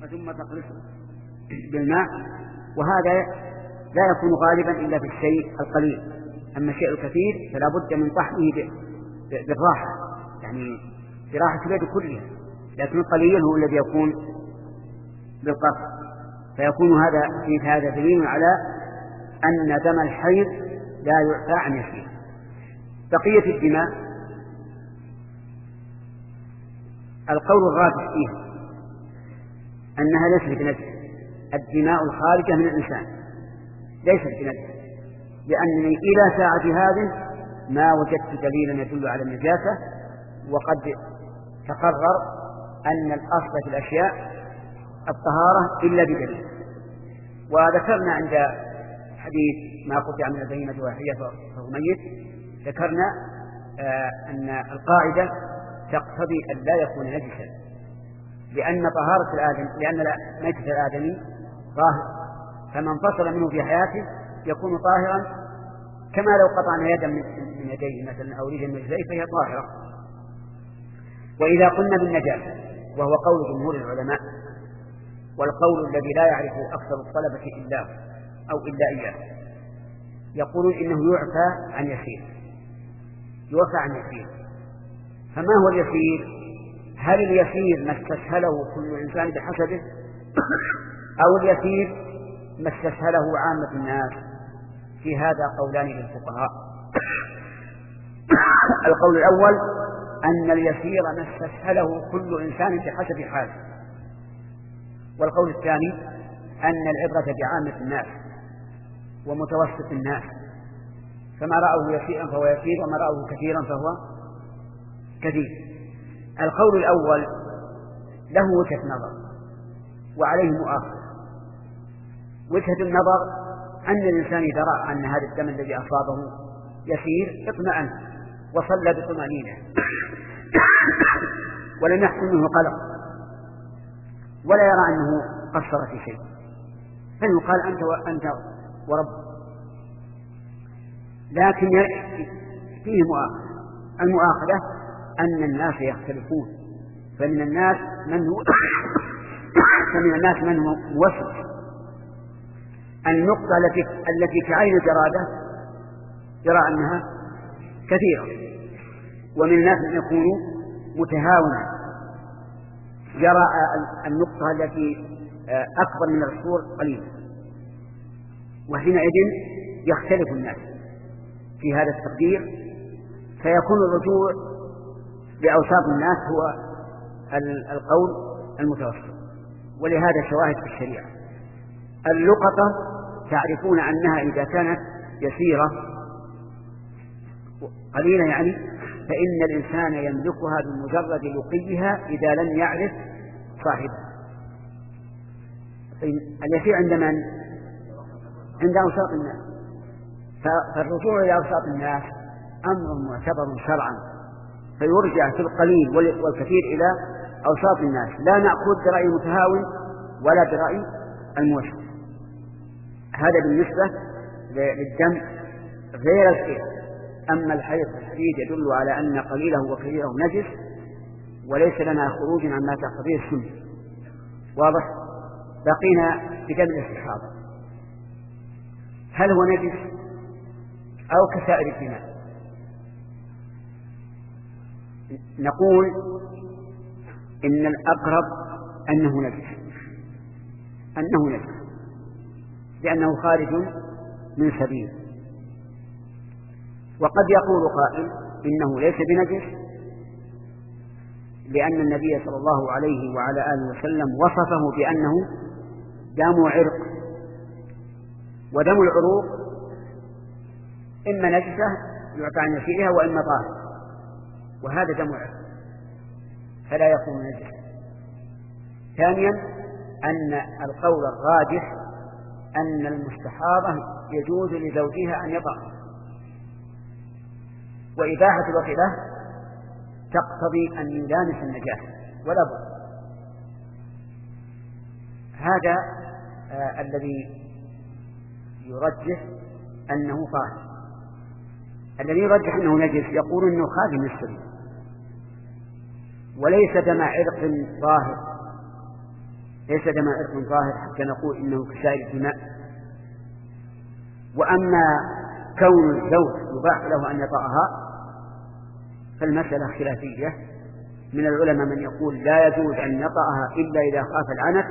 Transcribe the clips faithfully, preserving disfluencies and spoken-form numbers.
ثم تقلصه بالماء، وهذا لا يكون غالبا إلا في الشيء القليل. أما الشيء الكثير فلا بد من طحنه بالراحة، يعني براحة اليد كلها، لكن القليل هو الذي يكون بالقصد. فيكون هذا في هذا دليل على أن دم الحيض لا يعفى عن يسير. بقية الدماء القول الراجح فيها أنها ليست بنجس. الدماء الخارجة من الإنسان ليست بنجس، لأنني إلى ساعة هذه ما وجدت دليلا يدل على النجاسة، وقد تقرر أن الأصل في الأشياء الطهارة إلا بدليل. وذكرنا عند حديث ما قطع من البهيمة وهي فهو ميت، ذكرنا آه أن القاعدة تقتضي أن لا يكون نجسا، لأن طهارة الآدم لأن ميتة الآدمي طاهر، فمن انفصل منه في حياته يكون طاهرا، كما لو قطعنا يدا من يديه مثلا أو رجلا من رجليه فهي طاهرة. وإذا قلنا بالنجاسة، وهو قول جمهور العلماء والقول الذي لا يعرفه أكثر الطلبة إلا أو إلا إياه، يقولون إنه يعفى عن يسير، يعفى عن يسير. فما هو اليسير؟ هل اليسير ما استسهله كل إنسان بحسبه، أو اليسير ما استسهله عامة الناس؟ في هذا قولان للفقهاء. القول الأول أن اليسير ما استسهله كل إنسان بحسب حاله، والقول الثاني أن العبرة بعامة الناس ومتوسط الناس، فما رأوه يسيرا فهو يسير، وما رأوه كثيرا فهو كثير. القول الأول له وجهة نظر وعليه مؤاخذة. وجهة النظر أن الإنسان إذا رأى أن هذا الدم الذي أصابه يسير اطمأن وصلى بطمأنينة ولم يحصل منه قلق، ولا يرى أنه قصر في شيء، فيقال أنت وأنت ورب. لكن فيه مؤاخذة. المؤاخذة أن الناس يختلفون، فمن الناس من هو فمن الناس من هو موسوس. النقطة التي التي كعين الجرادة يرى أنها كثيرة، ومن الناس من يكون متهاونا يرى النقطة التي أكبر من العصفور قليلا، وحينئذ يختلف الناس في هذا التقدير، فيكون الرجوع لأوساط الناس هو القول المتوسط. ولهذا شواهد في الشريعة. اللقطة تعرفون أنها إذا كانت يسيرة قليلة يعني فإن الإنسان يملكها بمجرد لقيها إذا لم يعرف صاحبها. اليسير عند من؟ عند أوساط الناس. فالرجوع إلى أوساط الناس أمر معتبر شرعا، فيرجع في القليل والكثير إلى أوساط الناس، لا نأخذ برأي المتهاون ولا برأي الموسط. هذا بالنسبة للدم غير الحيض. أما الحيض الحديد يدل على أن قليله وكثيره نجس، وليس لنا خروج عما تقتضيه السنة. واضح؟ بقينا بدم الاستحاضة، هل هو نجس أو كسائر الدماء؟ نقول إن الأقرب أنه نجس، أنه نجس لأنه خارج من سبيل. وقد يقول قائل إنه ليس بنجس لأن النبي صلى الله عليه وعلى آله وسلم وصفه بأنه دم عرق، ودم العروق إما نجسة يعفى عن يسيرها وإما طاهر، وهذا دم عرق فلا يكون نجسا. ثانيا أن القول الراجح أن المستحاضة يجوز لزوجها أن يطأ، وإباحة الوطئة تقتضي أن يلامس النجاسة ولا بد. هذا آه الذي يرجح أنه طاهر. الذي يرجح أنه نجس يقول أنه خارج من السبيل وليس دم عرق طاهر، ليس دم عرق ظاهر حتى نقول إنه كسائر الدماء. وأما كون الزوج يباح له أن يطأها فالمسألة خلافية، من العلماء من يقول لا يجوز أن يطأها إلا إذا خاف العنت،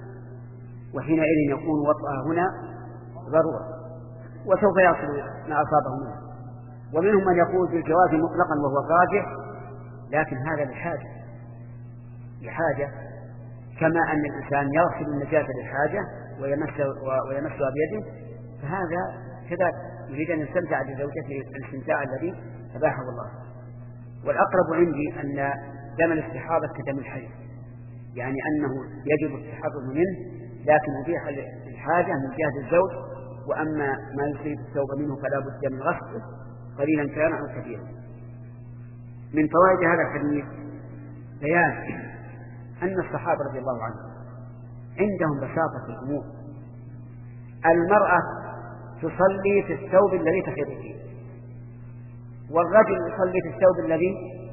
وحينئذ يكون وطأها هنا ضرورة وسوف يصل ما أصابه منه. ومنهم من يقول بالجواز مطلقا وهو الراجح، لكن هذا لحاجة لحاجة كما أن الإنسان يغسل النجاسة للحاجة ويمسها بيده، فهذا كذلك يريد أن يستمتع بزوجته الاستمتاع الذي أباحه الله. والأقرب عندي أن دم الاستحاضة كدم الحيض، يعني أنه يجب التحرر منه، لكن أبيح الحاجة من جهة الزوج، وأما ما يصيب الثوب منه فلا بد من غسله قليلا كان أو كثيرا. من فوائد هذا الحديث بيان أن الصحابة رضي الله عنهم عندهم بساطة في الأمور. المرأة تصلي في الثوب الذي تحيض فيه، والرجل يصلي في الثوب الذي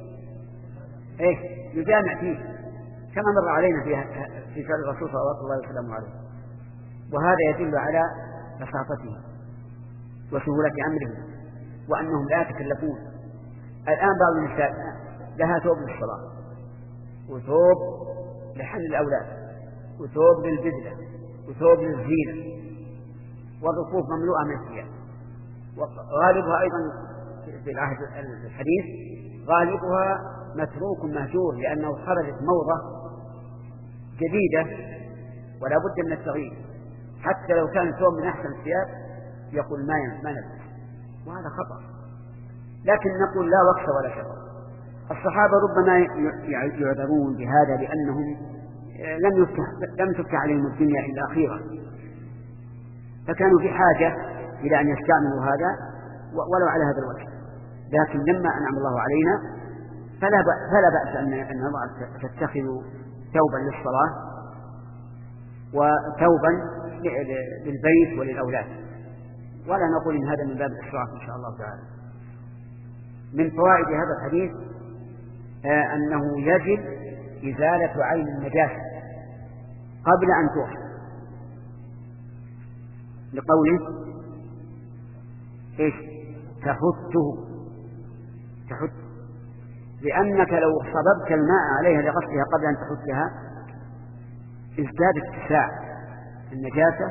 إيه يجامع فيه، كما مر علينا في في فعل الرسول صلى الله عليه وسلم عليه. وهذا يدل على بساطته وسهولة أمره، وأنهم لا يتكلفون. الآن بعض النساء لها ثوب للصلاة، وثوب لحمل الأولاد، وثوب للبذلة، وثوب للزينة، والرفوف مملوءة من الثياب. وغالبها أيضا في العهد الحديث غالبها متروك مهجور، لأنه خرجت موضة جديدة ولا بد من التغيير. حتى لو كان ثوب من أحسن الثياب يقول ما ما نلبس، وهذا خطأ. لكن نقول لا وقت ولا شر. الصحابة ربما يعذرون بهذا لأنهم لم يفتح لم تفتح عليهم الدنيا إلا أخيرا، فكانوا في حاجة إلى أن يستعملوا هذا ولو على هذا الوجه. لكن لما أنعم الله علينا فلا فلا بأس أن أن المرأة تتخذ ثوبا للصلاة وثوبا للبيت وللأولاد، ولا نقول إن هذا من باب الإسراف إن شاء الله تعالى. من فوائد هذا الحديث آه أنه يجب إزالة عين النجاسة قبل أن تغسل، لقوله إيش تحته تحت، لأنك لو صببت الماء عليها لغسلها قبل أن تحتها ازداد اتساع النجاسة،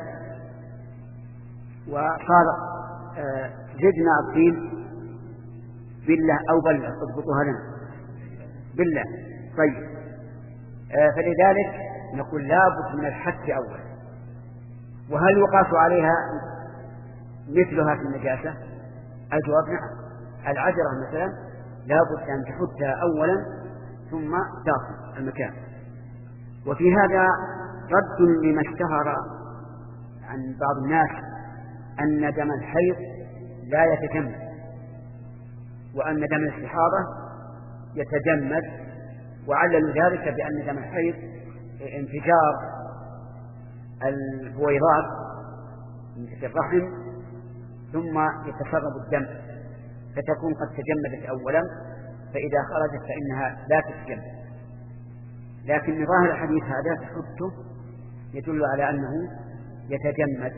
وصار آه زدنا الطين بالله أو بلة اضبطوها لنا بالله. طيب آه فلذلك نقول لابد من الحث أولا. وهل يقاس عليها مثلها في النجاسة؟ الجواب نعم. العجرة مثلا لابد أن تحتها أولا ثم تغسل المكان. وفي هذا رد لما اشتهر عن بعض الناس أن دم الحيض لا يتجمد، وأن دم الاستحاضة يتجمد، وعللوا ذلك بأن دم الحيض انفجار البويضات في الرحم ثم يتسرب الدم فتكون قد تجمدت أولا، فإذا خرجت فإنها لا تتجمد. لكن ظاهر الحديث هذا تحته يدل على أنه يتجمد،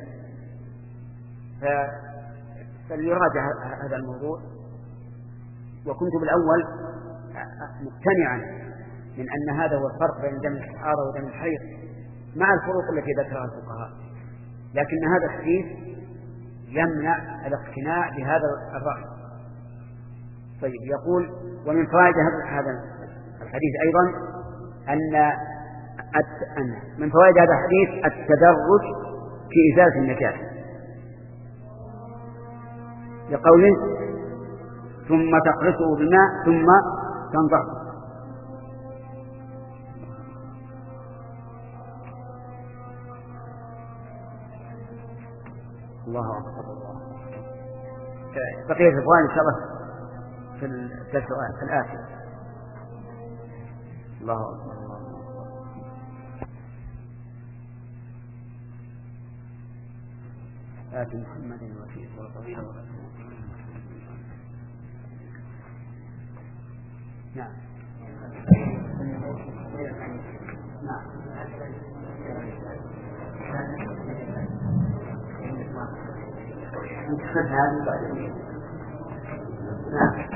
فليراجع هذا الموضوع. وكنت بالأول مقتنعا من أن هذا هو الفرق بين دم الاستحاضة ودم الحيض مع الفروق التي ذكرها الفقهاء، لكن هذا الحديث يمنع الاقتناع بهذا الرأي. طيب يقول ومن فوائد هذا الحديث أيضا أن من فوائد هذا الحديث التدرج في إزالة النجاسة، لقوله ثم تقرصه بالماء ثم تنضح. الله أكبر. بقية الفوائد إن شاء الله في الدرس الآتي. الله أكبر. آتي محمد الوسيلة والفضيلة. نعم. نعم. نتخذ هذه بعد. نعم.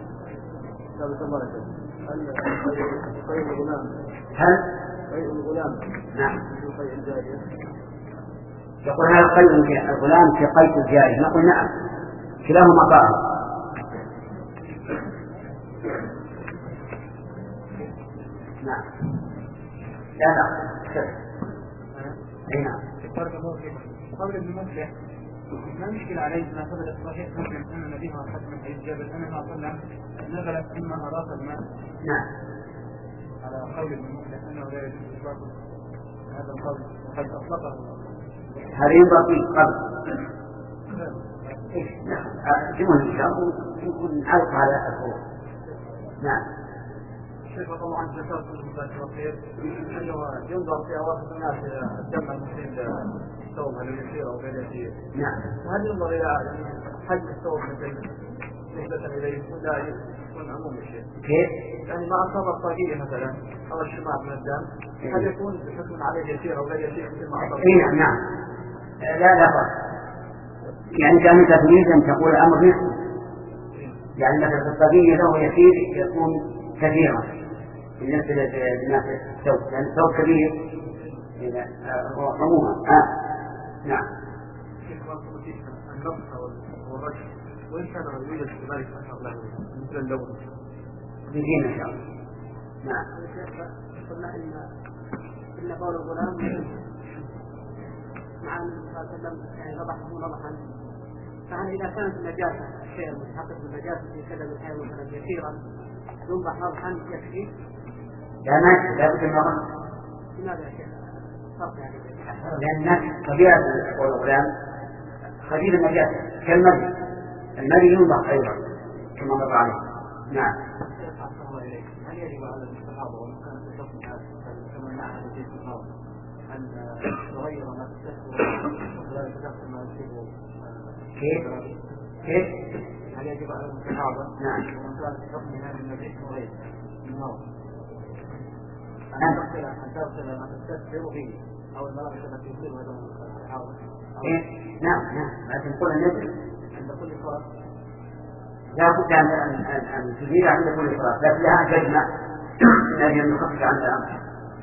هل قيء الغلام نعم قيء الجارية؟ يقول هل قيء الغلام في قيء الجارية؟ نقول نعم، كلاهما طاهر. نعم لا لا اي نعم. قول ابن مفلح ما المشكلة عليه ما ثبت الصحيح مسلم أن النبي صلى الله عليه وسلم حديث جابر أنه صلى الله عليه وسلم نزلت إما أراق الماء. نعم. على قول ابن مفلح أنه لا يجوز إطلاق هذا القول وقد أطلقه. هذا ينظر فيه قبل. نعم. جمهور إن شاء الله يكون حلق على الأخوة. نعم. الشيخ طبعا جسد المساك وخير أنه ينظر في أواخر الناس إلى الدم المسيل الثوب هل يسير أو غير يسير. نعم. وهل ينظر إلى حجم الثوب مثل نسبة إليه ولا يكون عموم الشيء؟ كيف؟ يعني ما أصاب الطاقية مثلا أو الشماع من الدم هل يكون بحكم عليه يسير أو غير يسير مثل ما أصاب؟ نعم نعم. لا لا فرق. يعني كان أنت تريد أن تقول الأمر نفسه. يعني مثلا في الطاقية له يسير يكون كثيرا بالنسبة للناس الثوب، لأن الثوب كبير عموما. آه. نعم. النقص والرجل وإن كان يوجد في ذلك أثر له مثل اللون. بيجينا إن شاء الله. نعم. قلنا إن إن قول الغلام مع النبي صلى الله عليه وسلم يعني نضحه نضحا، فهل إذا كانت النجاسة الشيء المتحقق بالنجاسة في كذا من حيوان مثلا يسيرا ينضح نضحا يكفي؟ لا ما لا بد من نضح. لماذا يا شيخ؟ فرق يعني. لأن طبيعة الغلام خفيف النجاسة كالمرء، المرء ينضح أيضا كما مر عليه. نعم. هل يجب على الصحابة ومن كان في حكم هذا كما نعلم في الصحابة أن تغير ما تستثمر ولا تستثمر ما يصيبه؟ كيف؟ كيف؟ هل يجب على الصحابة نعم ومن كان في حكم هذا النبي وغيره من نوع أن تغسل ما تستثمر به أو الملابس التي يصيب هذا الصحابة؟ نعم نعم. لكن نقول النبي عند كل صلاة لا بد أن أن تزيد عند كل صلاة، لكن لها تجمع من أجل أن نخفف عن الأمر.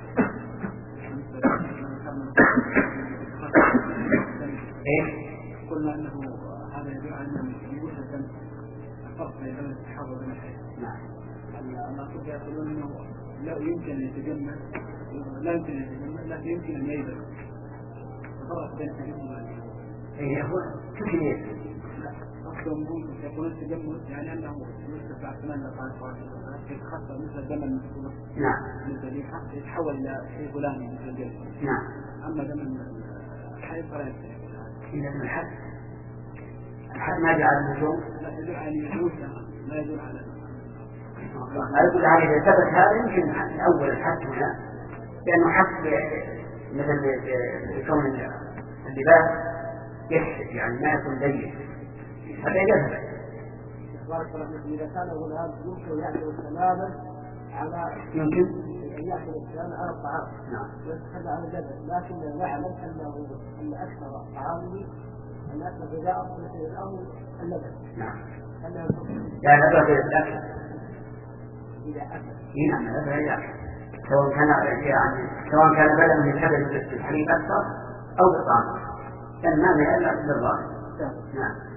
إيه؟ قلنا أنه هذا يدل على أنه يوجد الفرق بين الصحابة وبين الحياة. نعم. أن كنت يقولون أنه لا يمكن أن يتجمع لا يمكن أن يتجمع لكن يمكن أن ييبس. الفرق بين التجمع والحياة. إيه هو كيف ييبس؟ أصلاً يقولون التجمع يعني أنه يرتفع ثمان دقائق يتخطى مثل الدم المسؤول. نعم. مثل الريحة يتحول إلى شيء غلامي مثل الجلد. نعم. أما دم الحي فلا يتحول. إذا الحد الحد ما جعل النجوم. لا يدل على النجوم لا يدل على. لا يدل على إذا ثبت هذا يمكن من أول الحد هنا لأنه حد مثل كون اللباس يكشف يعني ما يكون ضيق. هذا يذهب. بارك الله فيكم. إذا كان الغلام يمكن يأكل تماما على يمكن أن يأكل الإنسان على الطعام. نعم. ويتخلى عن الجبل، لكن نعلم أنه أن أكثر طعامه أن أكثر غذاء مثل الأمر اللبن. نعم. أنه لا لا غير الأكل. إذا أكل. نعم لا غير الأكل. سواء كان يعني سواء كان بدلا من حدث الحليب أكثر أو بالطعام. كان ما يأكل إلا بالظاهر. نعم.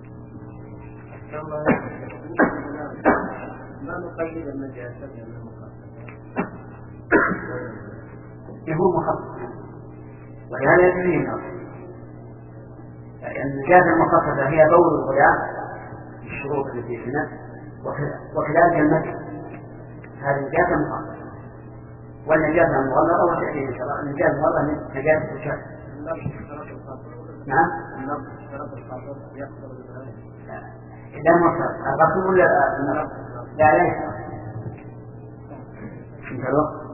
ما نقيد النجاسة بأنه مخصص؟ هو مخصص ولهذا يجري النص. النجاسة المخصصة هي بول الغلام الشروط التي في النفس وكذلك المسح هذه النجاسة مخصصة. والنجاسة المغلظة وتأتي إن شاء الله النجاسة المغلظة نجاسة الشرع. نعم. لا مصر الرسول ولا النص لا ليس انت الوقت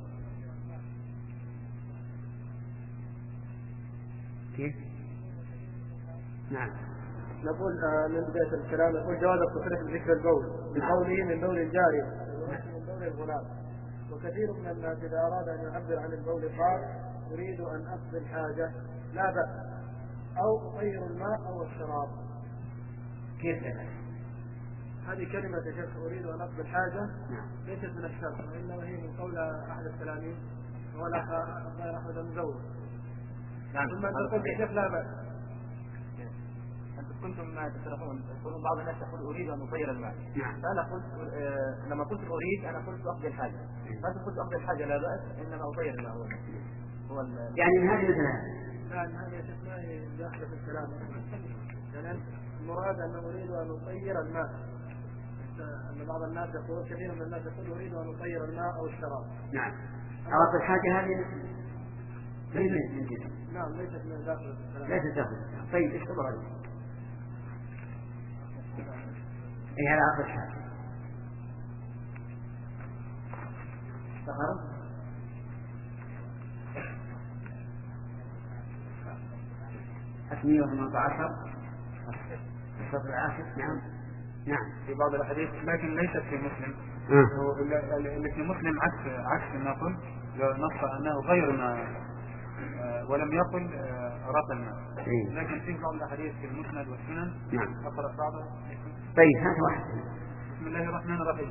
كيف؟ نعم. نقول من بداية الكلام نقول جواز التصريح بذكر البول بقوله من بول الجارية من بول الغلام. وكثير من الناس إذا أراد أن يعبر عن البول قال أريد أن أقضي الحاجة لا بأس أو أطير الماء أو الشراب. كيف ذلك؟ هذه كلمة يا شيخ أريد أن أقضي الحاجة. نعم. ليست من الشرط وإنما هي من قول أحد التلاميذ ولا غير أحمد المزور. نعم. ثم أنت قلت يا شيخ لا بأس. أنتم كنتم تشرحون تقولون بعض الناس يقول أريد أن أطير الماء. نعم. فأنا قلت آه لما قلت أريد أنا قلت أقضي الحاجة. فأنت قلت أقضي الحاجة لا بأس إنما أطير الماء هو هو يعني من هذه مثلا. يعني هذه يا شيخ ما هي داخلة في الكلام. يعني المراد أن أريد أن أطير الماء. أن بعض الناس يقول كثير من الناس يقول أريد أن أطير الماء أو الشراب. نعم. أردت الحاجة هذه ليست من جنس. نعم ليست من داخل الكلام. ليست داخل الكلام. طيب إيش خبر هذه؟ أي هذا أردت الحاجة. سخر. أثنين وثمانية عشر. الصف العاشر. نعم. نعم. في بعض الأحاديث لكن ليست في مسلم. أه. اللي في مسلم عكس عكس ما قلت نص أنه غير ما ولم يقل أراق الماء. لكن في بعض الأحاديث في المسند والسنن. نعم. أقرأ بعضها. طيب هذا واحد. بسم الله الرحمن الرحيم.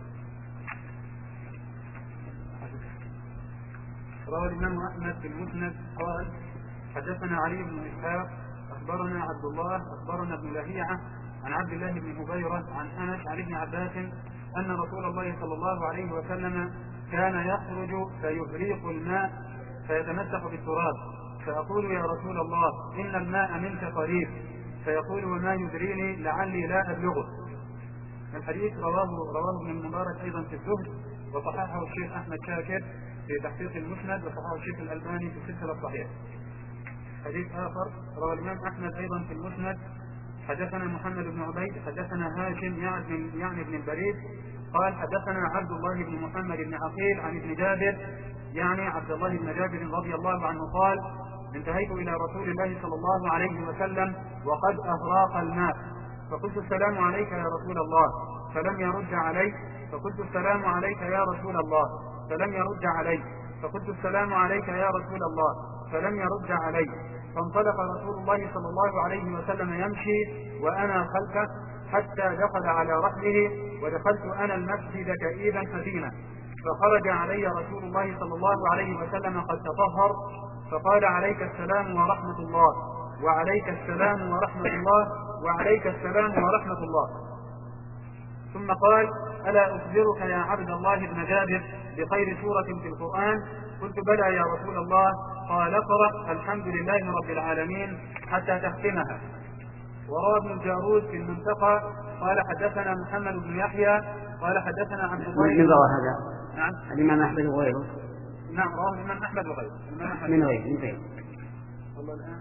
روى الإمام أحمد في المسند قال حدثنا علي بن إسحاق أخبرنا عبد الله أخبرنا ابن لهيعة عن عبد الله بن هبيرة عن أنس عن ابن عباس أن رسول الله صلى الله عليه وسلم كان يخرج فيهريق الماء فيتمسح بالتراب فأقول يا رسول الله إن الماء منك قريب فيقول وما يدريني لعلي لا أبلغه. الحديث رواه رواه ابن المبارك أيضا في الزهد وصححه الشيخ أحمد شاكر في تحقيق المسند وصححه الشيخ الألباني في السلسلة الصحيحة. حديث آخر روى الإمام أحمد أيضا في المسند حدثنا محمد بن عبيد حدثنا هاشم يعني, يعني ابن البريد قال حدثنا عبد الله بن محمد بن عقيل عن ابن جابر يعني عبد الله بن جابر رضي الله عنه قال انتهيت إلى رسول الله صلى الله عليه وسلم وقد أهراق الماء فقلت السلام عليك يا رسول الله فلم يرد علي فقلت السلام عليك يا رسول الله فلم يرد علي فقلت السلام عليك يا رسول الله فلم يرد علي فانطلق رسول الله صلى الله عليه وسلم يمشي وأنا خلفه حتى دخل على رحله ودخلت أنا المسجد كئيبا حزينا فخرج علي رسول الله صلى الله عليه وسلم قد تطهر فقال عليك السلام ورحمة الله وعليك السلام ورحمة الله وعليك السلام ورحمة الله ثم قال ألا أخبرك يا عبد الله بن جابر بخير سورة في القرآن قلت بلى يا رسول الله قال اقرأ الحمد لله رب العالمين حتى تختمها. وروى ابن الجارود في المنتقى قال حدثنا محمد بن يحيى قال حدثنا عبد الله من روى هذا؟ نعم الإمام أحمد وغيره. نعم رواه الإمام أحمد وغيره. من غيره من غيره. والله الآن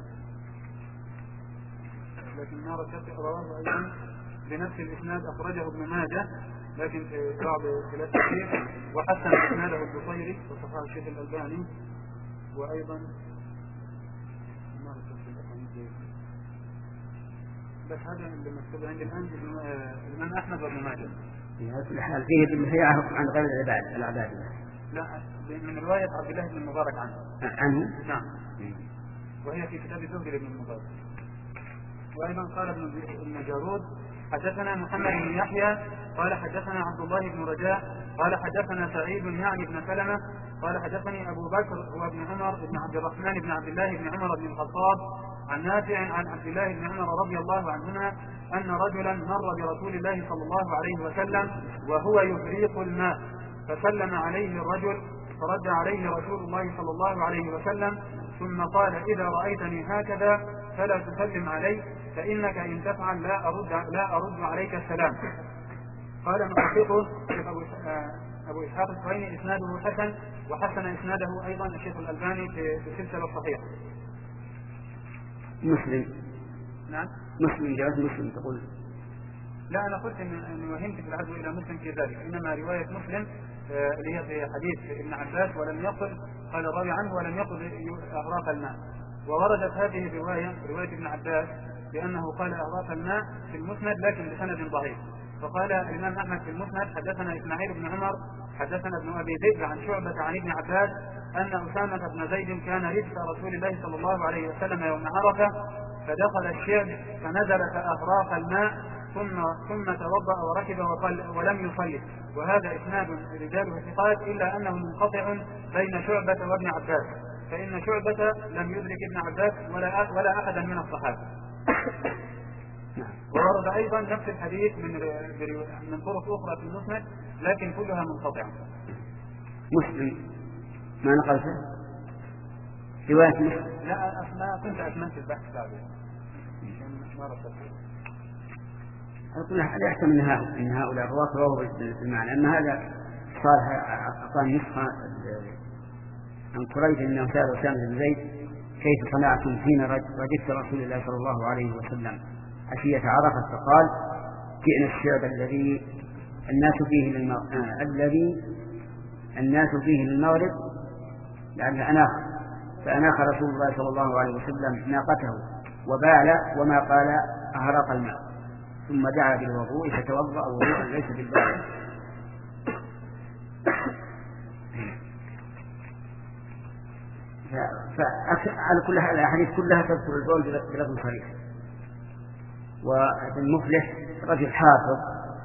لكن ما ركبت رواه أيضا بنفس الإسناد أخرجه ابن ماجه لكن في بعض خلاف كثير وحسن إسناده البصيري وصححه الشيخ الألباني وأيضا ما ركبت بس هذا اللي مكتوب عندي الآن الإمام أحمد وابن ماجه. في هذا الحال فيه بالمحيعة عن غير العباد العباد لا من رواية عبد الله بن المبارك عنه. عنه؟ نعم. وهي في كتاب الزهد لابن المبارك. وأيضا قال ابن ابن جارود حدثنا محمد بن يحيى قال حدثنا عبد الله بن رجاء قال حدثنا سعيد يعني بن سلمة قال حدثني أبو بكر وابن عمر بن عبد الرحمن بن عبد الله بن عمر بن الخطاب عن نافع عن عبد الله بن عمر رضي الله عنهما أن رجلا مر برسول الله صلى الله عليه وسلم وهو يفريق الماء فسلم عليه الرجل فرد عليه رسول الله صلى الله عليه وسلم ثم قال إذا رأيتني هكذا فلا تسلم علي فإنك إن تفعل لا أرد, لا أرد عليك السلام. قال محققه أبو إسحاق الصهيني إسناده حسن وحسن إسناده أيضا الشيخ الألباني في السلسلة الصحيحة. مسلم. نعم مسلم جواز مسلم تقول. لا أنا قلت أن وهمت في العزو إلى مسلم في ذلك إنما رواية مسلم اللي هي في حديث ابن عباس ولم يقل قال الراوي عنه ولم يقل أغراق الماء ووردت هذه الرواية رواية ابن عباس بأنه قال أغراق الماء في المسند لكن بسند ضعيف. فقال الإمام أحمد في المسند حدثنا إسماعيل بن عمر حدثنا ابن أبي ذئب عن شعبة عن ابن عباس أن أسامة بن زيد كان ردف رسول الله صلى الله عليه وسلم يوم عرفة فدخل الشعب فنزل فأغراق الماء ثم ثم توضأ وركب ولم يصلي. وهذا إسناد رجاله ثقات إلا أنه منقطع بين شعبة وابن عباس، فإن شعبة لم يدرك ابن عباس ولا ولا أحدا من الصحابة. وورد أيضا نفس الحديث من من طرق أخرى في المسند لكن كلها منقطعة. مسلم ما نقلته رواية مسلم؟ لا أسماء كنت أتمنى البحث بعده ما رصدت. أقول لا يحتمل أن هؤلاء إن هؤلاء الرواة رواه بالمعنى، أما هذا صار أعطاني نسخة عن قريش أنه سأل أسامة بن زيد كيف صنعتم حين ردفت رسول الله صلى الله عليه وسلم عشية عرفة؟ فقال جئنا الشعب الذي الناس فيه للمغرب آه الذي الناس فيه للمغرب لعل أناخ، فأناخ رسول الله صلى الله عليه وسلم ناقته وبال وما قال أهرق الماء، ثم دعا بالوضوء فتوضأ وضوءا ليس بالبال. فعلى كل حال الأحاديث كلها تذكر البول بلفظ صريح. وابن مفلح رجل حافظ،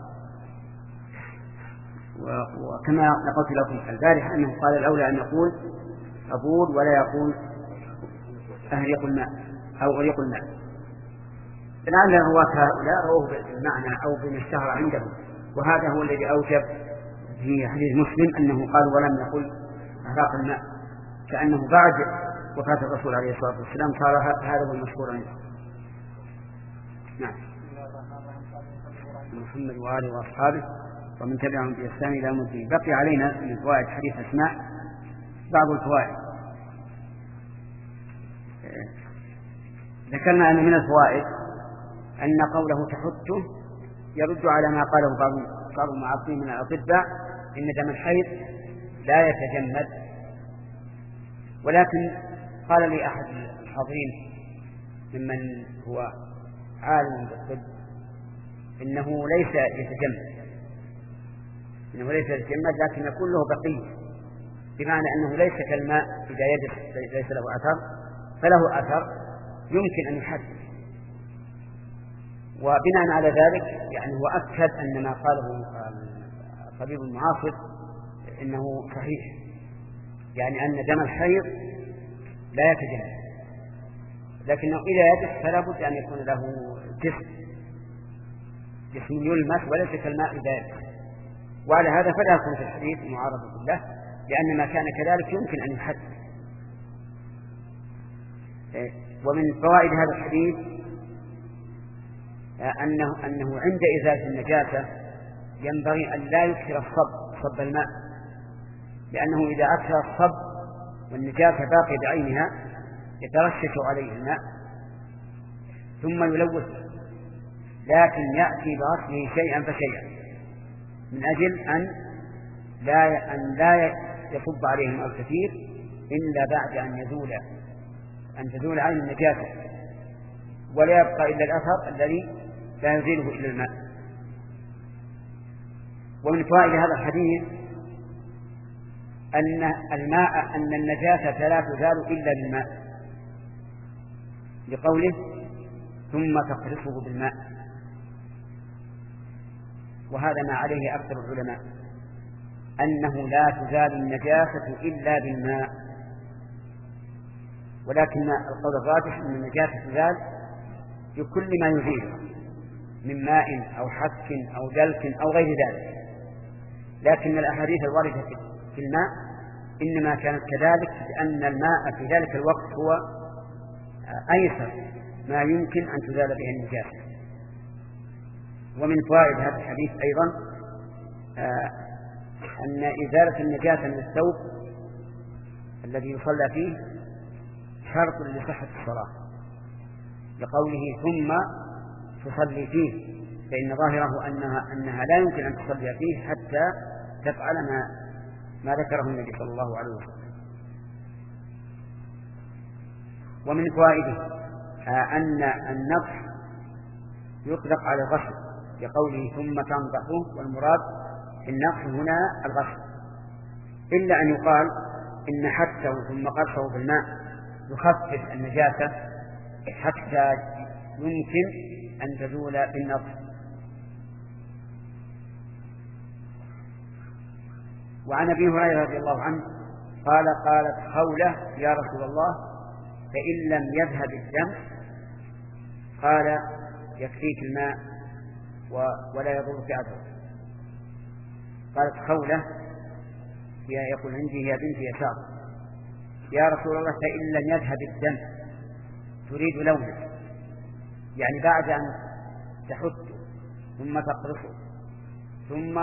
وكما نقلت لكم البارحة أنه قال الأولى أن يقول أبول ولا يقول أهريق الماء أو أريق الماء. لعل الرواة هؤلاء رواه بالمعنى أو بما اشتهر عندهم، وهذا هو الذي أوجب في حديث مسلم أنه قال ولم يقل أهراق الماء، كأنه بعد وفاة الرسول عليه الصلاة والسلام صار هذا هو المشهور عنده. نعم. محمد وآله وأصحابه ومن تبعهم بإحسان إلى يوم الدين. بقي علينا من فوائد حديث أسماء بعض الفوائد. ذكرنا أن من الفوائد أن قوله تحته يرد على ما قاله بعض بعض المعاصرين من الأطباء إن دم الحيض لا يتجمد، ولكن قال لي أحد الحاضرين ممن هو عالم بالطب إنه ليس يتجمد إنه ليس يتجمد لكن يكون له بقية، بمعنى أنه ليس كالماء إذا يجلس ليس له أثر فله أثر يمكن أن يحدث. وبناء على ذلك يعني هو أكد أن ما قاله الطبيب المعاصر إنه صحيح، يعني أن دم الحيض لا يتجمد، لكنه إذا يجلس فلا بد أن يكون له جسم جسم يلمس وليس كالماء إذا يجلس. وعلى هذا فلا يكون في الحديث معارضة بالله، لأن ما كان كذلك يمكن أن يحدث. ومن فوائد هذا الحديث أنه, أنه عند إزالة النجاسة ينبغي أن لا يكثر الصب صب الماء، لأنه إذا أكثر الصب والنجاسة باقية بعينها يترشش عليه الماء ثم يلوث، لكن يأتي بغسله شيئا فشيئا من أجل أن لا أن لا يصب عليه الماء الكثير إلا بعد أن يزول أن تزول عين النجاسة، ولا يبقى إلا الأثر الذي لا يزيله إلا الماء. ومن فوائد هذا الحديث أن الماء أن النجاسة لا تزال إلا بالماء، لقوله ثم تقرصه بالماء، وهذا ما عليه أكثر العلماء أنه لا تزال النجاسة إلا بالماء، ولكن القول الراجح أن النجاسة تزال بكل ما يزيل من ماء أو حك أو دلك أو غير ذلك، لكن الأحاديث الواردة في الماء إنما كانت كذلك، لأن الماء في ذلك الوقت هو أيسر ما يمكن أن تزال به النجاسة. ومن فوائد هذا الحديث أيضا أن إزالة النجاسة من الثوب الذي يصلى فيه شرط لصحة الصلاة، لقوله ثم تصلي فيه، فإن ظاهره أنها, أنها لا يمكن أن تصلي فيه حتى تفعل ما, ما ذكره النبي صلى الله عليه وسلم. ومن فوائده أن النضح يطلق على الغسل لقوله ثم تنضحه، والمراد النضح هنا الغسل، إلا أن يقال إن حته ثم قرصه بالماء يخفف النجاسة حتى يمكن أن تزول بالنظر. وعن أبي هريرة رضي الله عنه قال قالت خولة يا رسول الله فإن لم يذهب الدم قال يكفيك الماء ولا يضرك أثر. قالت خولة يقول عندي يا بنتي يسار يا رسول الله فإن لم يذهب الدم تريد لونه، يعني بعد أن تحته ثم تقرصه ثم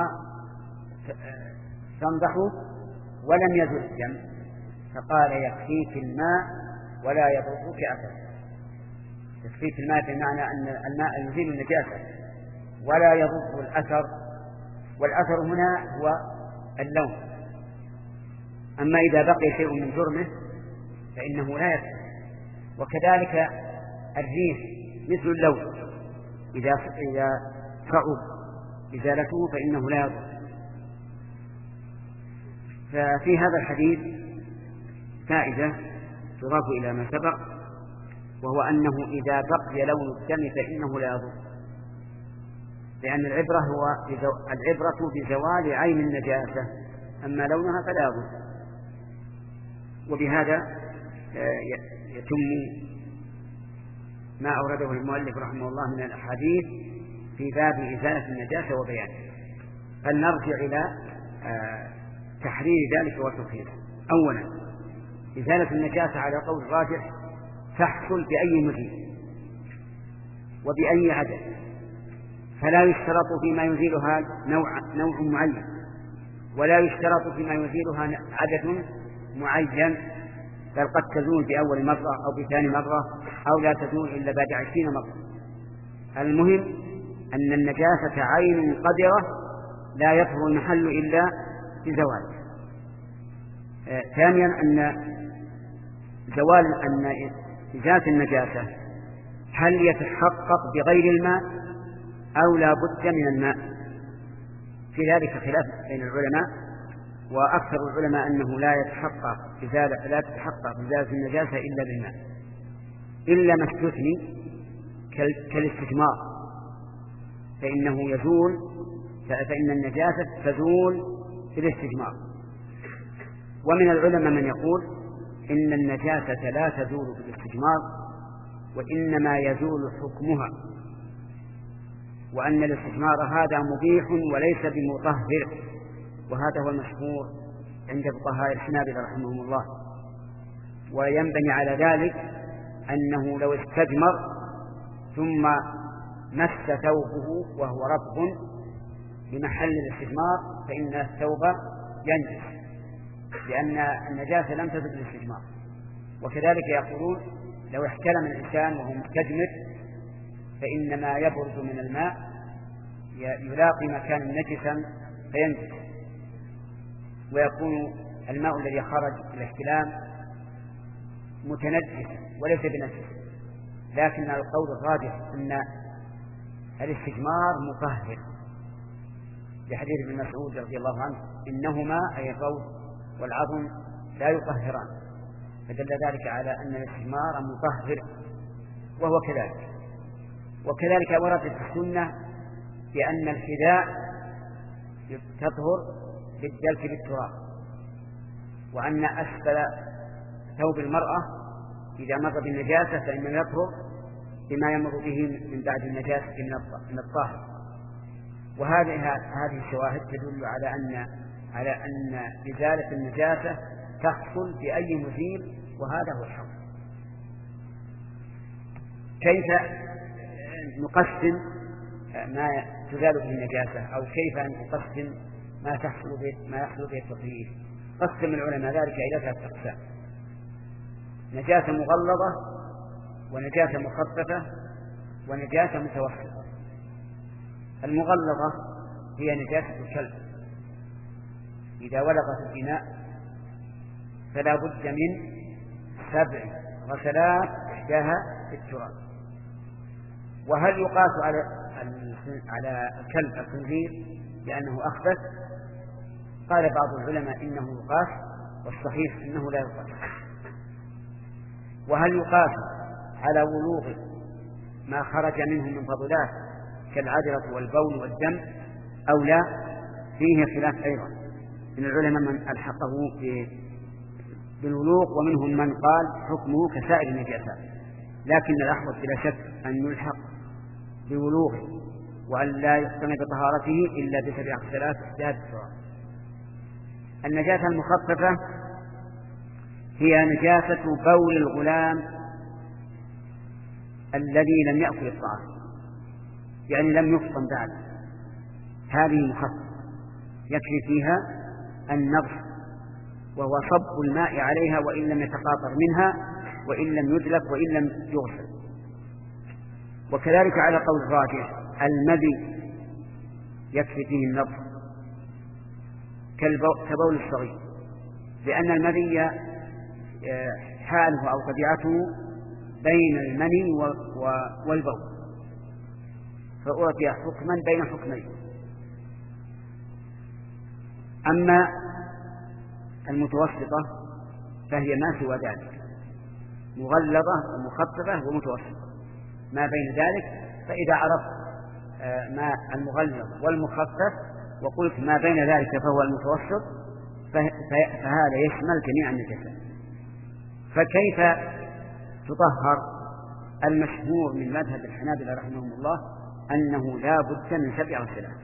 تنضحه ولم يزل الدم، فقال يكفيك الماء ولا يضرك أثر. يكفيك الماء بمعنى أن الماء يزيل النجاسة ولا يضر الأثر، والأثر هنا هو اللون. أما إذا بقي شيء من جرمه فإنه لا يكفي. وكذلك الريح مثل اللون إذا إذا صعب إزالته فإنه لا يضر. ففي هذا الحديث فائدة تضاف إلى ما سبق، وهو أنه إذا بقي لون الدم فإنه لا يضر، لأن العبرة هو العبرة بزوال عين النجاسة، أما لونها فلا يضر. وبهذا يتم ما أورده المؤلف رحمه الله من الأحاديث في باب إزالة النجاسة وبيانه. فلنرجع إلى تحرير ذلك وتطهيره. أولا إزالة النجاسة على قول الراجح تحصل بأي مزيل وبأي عدد، فلا يشترط فيما يزيلها نوع, نوع معين، ولا يشترط فيما يزيلها عدد معين، بل قد تزول بأول مرة أو بثاني مرة أو لا تزول إلا بعد عشرين مرة. المهم أن النجاسة عين قدرة لا يطهر المحل إلا بزوال. آه ثانيا أن زوال أن إزالة النجاسة هل يتحقق بغير الماء أو لا بد من الماء؟ في ذلك خلاف بين العلماء، وأكثر العلماء أنه لا يتحقق إزالة لا تتحقق إزالة النجاسة إلا بالماء، إلا ما استثني كالاستجمار فإنه يزول، فإن النجاسة تزول في الاستجمار. ومن العلماء من يقول إن النجاسة لا تزول بالاستجمار وإنما يزول حكمها، وأن الاستجمار هذا مبيح وليس بمطهر، وهذا هو المشهور عند فقهاء الحنابلة رحمهم الله. وينبني على ذلك أنه لو استجمر ثم مس ثوبه وهو رطب بمحل الاستجمار فإن الثوب ينجس، لأن النجاسة لم تزل بالاستجمار. وكذلك يقولون لو احتلم الإنسان وهو مستجمر فإن ما يبرز من الماء يلاقي مكان نجسا فينجس، ويكون الماء الذي خرج في الاحتلام متنجسا وليس بنجس. لكن القول الراجح أن الاستجمار مطهر، لحديث ابن مسعود رضي الله عنه إنهما أي الروث والعظم لا يطهران، فدل ذلك على أن الاستجمار مطهر وهو كذلك. وكذلك وردت السنة بأن الحذاء تطهر بالدلك بالتراب، وأن أسفل ثوب المرأة إذا مر بالنجاسة فإنه يطهر بما يمر به من بعد النجاسة من الطاهر. وهذه هذه الشواهد تدل على أن على أن إزالة النجاسة تحصل بأي مزيل، وهذا هو الحق. كيف نقسم ما تزال به النجاسة، أو كيف نقسم ما تحصل به ما يحصل به التطهير؟ قسم العلماء ذلك إلى ثلاثة أقسام: نجاسة مغلظة، ونجاسة مخففة، ونجاسة متوسطة. المغلظة هي نجاسة الكلب، إذا ولغ في الإناء فلا بد من سبع غسلات إحداها في التراب. وهل يقاس على على الكلب الخنزير لأنه أخبث؟ قال بعض العلماء إنه يقاس، والصحيح إنه لا يقاس. وهل يقاس على ولوغ ما خرج منه من فضلات كالعذرة والبول والدم أو لا، فيه خلاف أيضا من العلماء من ألحقه بالولوغ، ومنهم من قال حكمه كسائر النجاسات، لكن الأحوط بلا شك أن يلحق بولوغه وأن لا يقتنع بطهارته إلا بسبع خسالات ذات التراب. النجاسة المخففة هي نجاسة بول الغلام الذي لم يأكل الطعام، يعني لم يفطن بعد، هذه مخففة يكفي فيها النضح، وهو صب الماء عليها وإن لم يتقاطر منها وإن لم يدلك وإن لم يغسل. وكذلك على قول الراجح المذي يكفي فيه النضح كبول الصغير، لأن المذي حاله أو طبيعته بين المني والبول، فأعطي حكما بين حكمين. أما المتوسطة فهي ما سوى ذلك، مغلظة ومخففة ومتوسطة، ما بين ذلك. فإذا عرفت ما المغلظ والمخفف وقلت ما بين ذلك فهو المتوسط، فهذا يشمل جميع النجاسات. فكيف تطهر؟ المشهور من مذهب الحنابلة رحمهم الله أنه لا بد من سبع غسلات،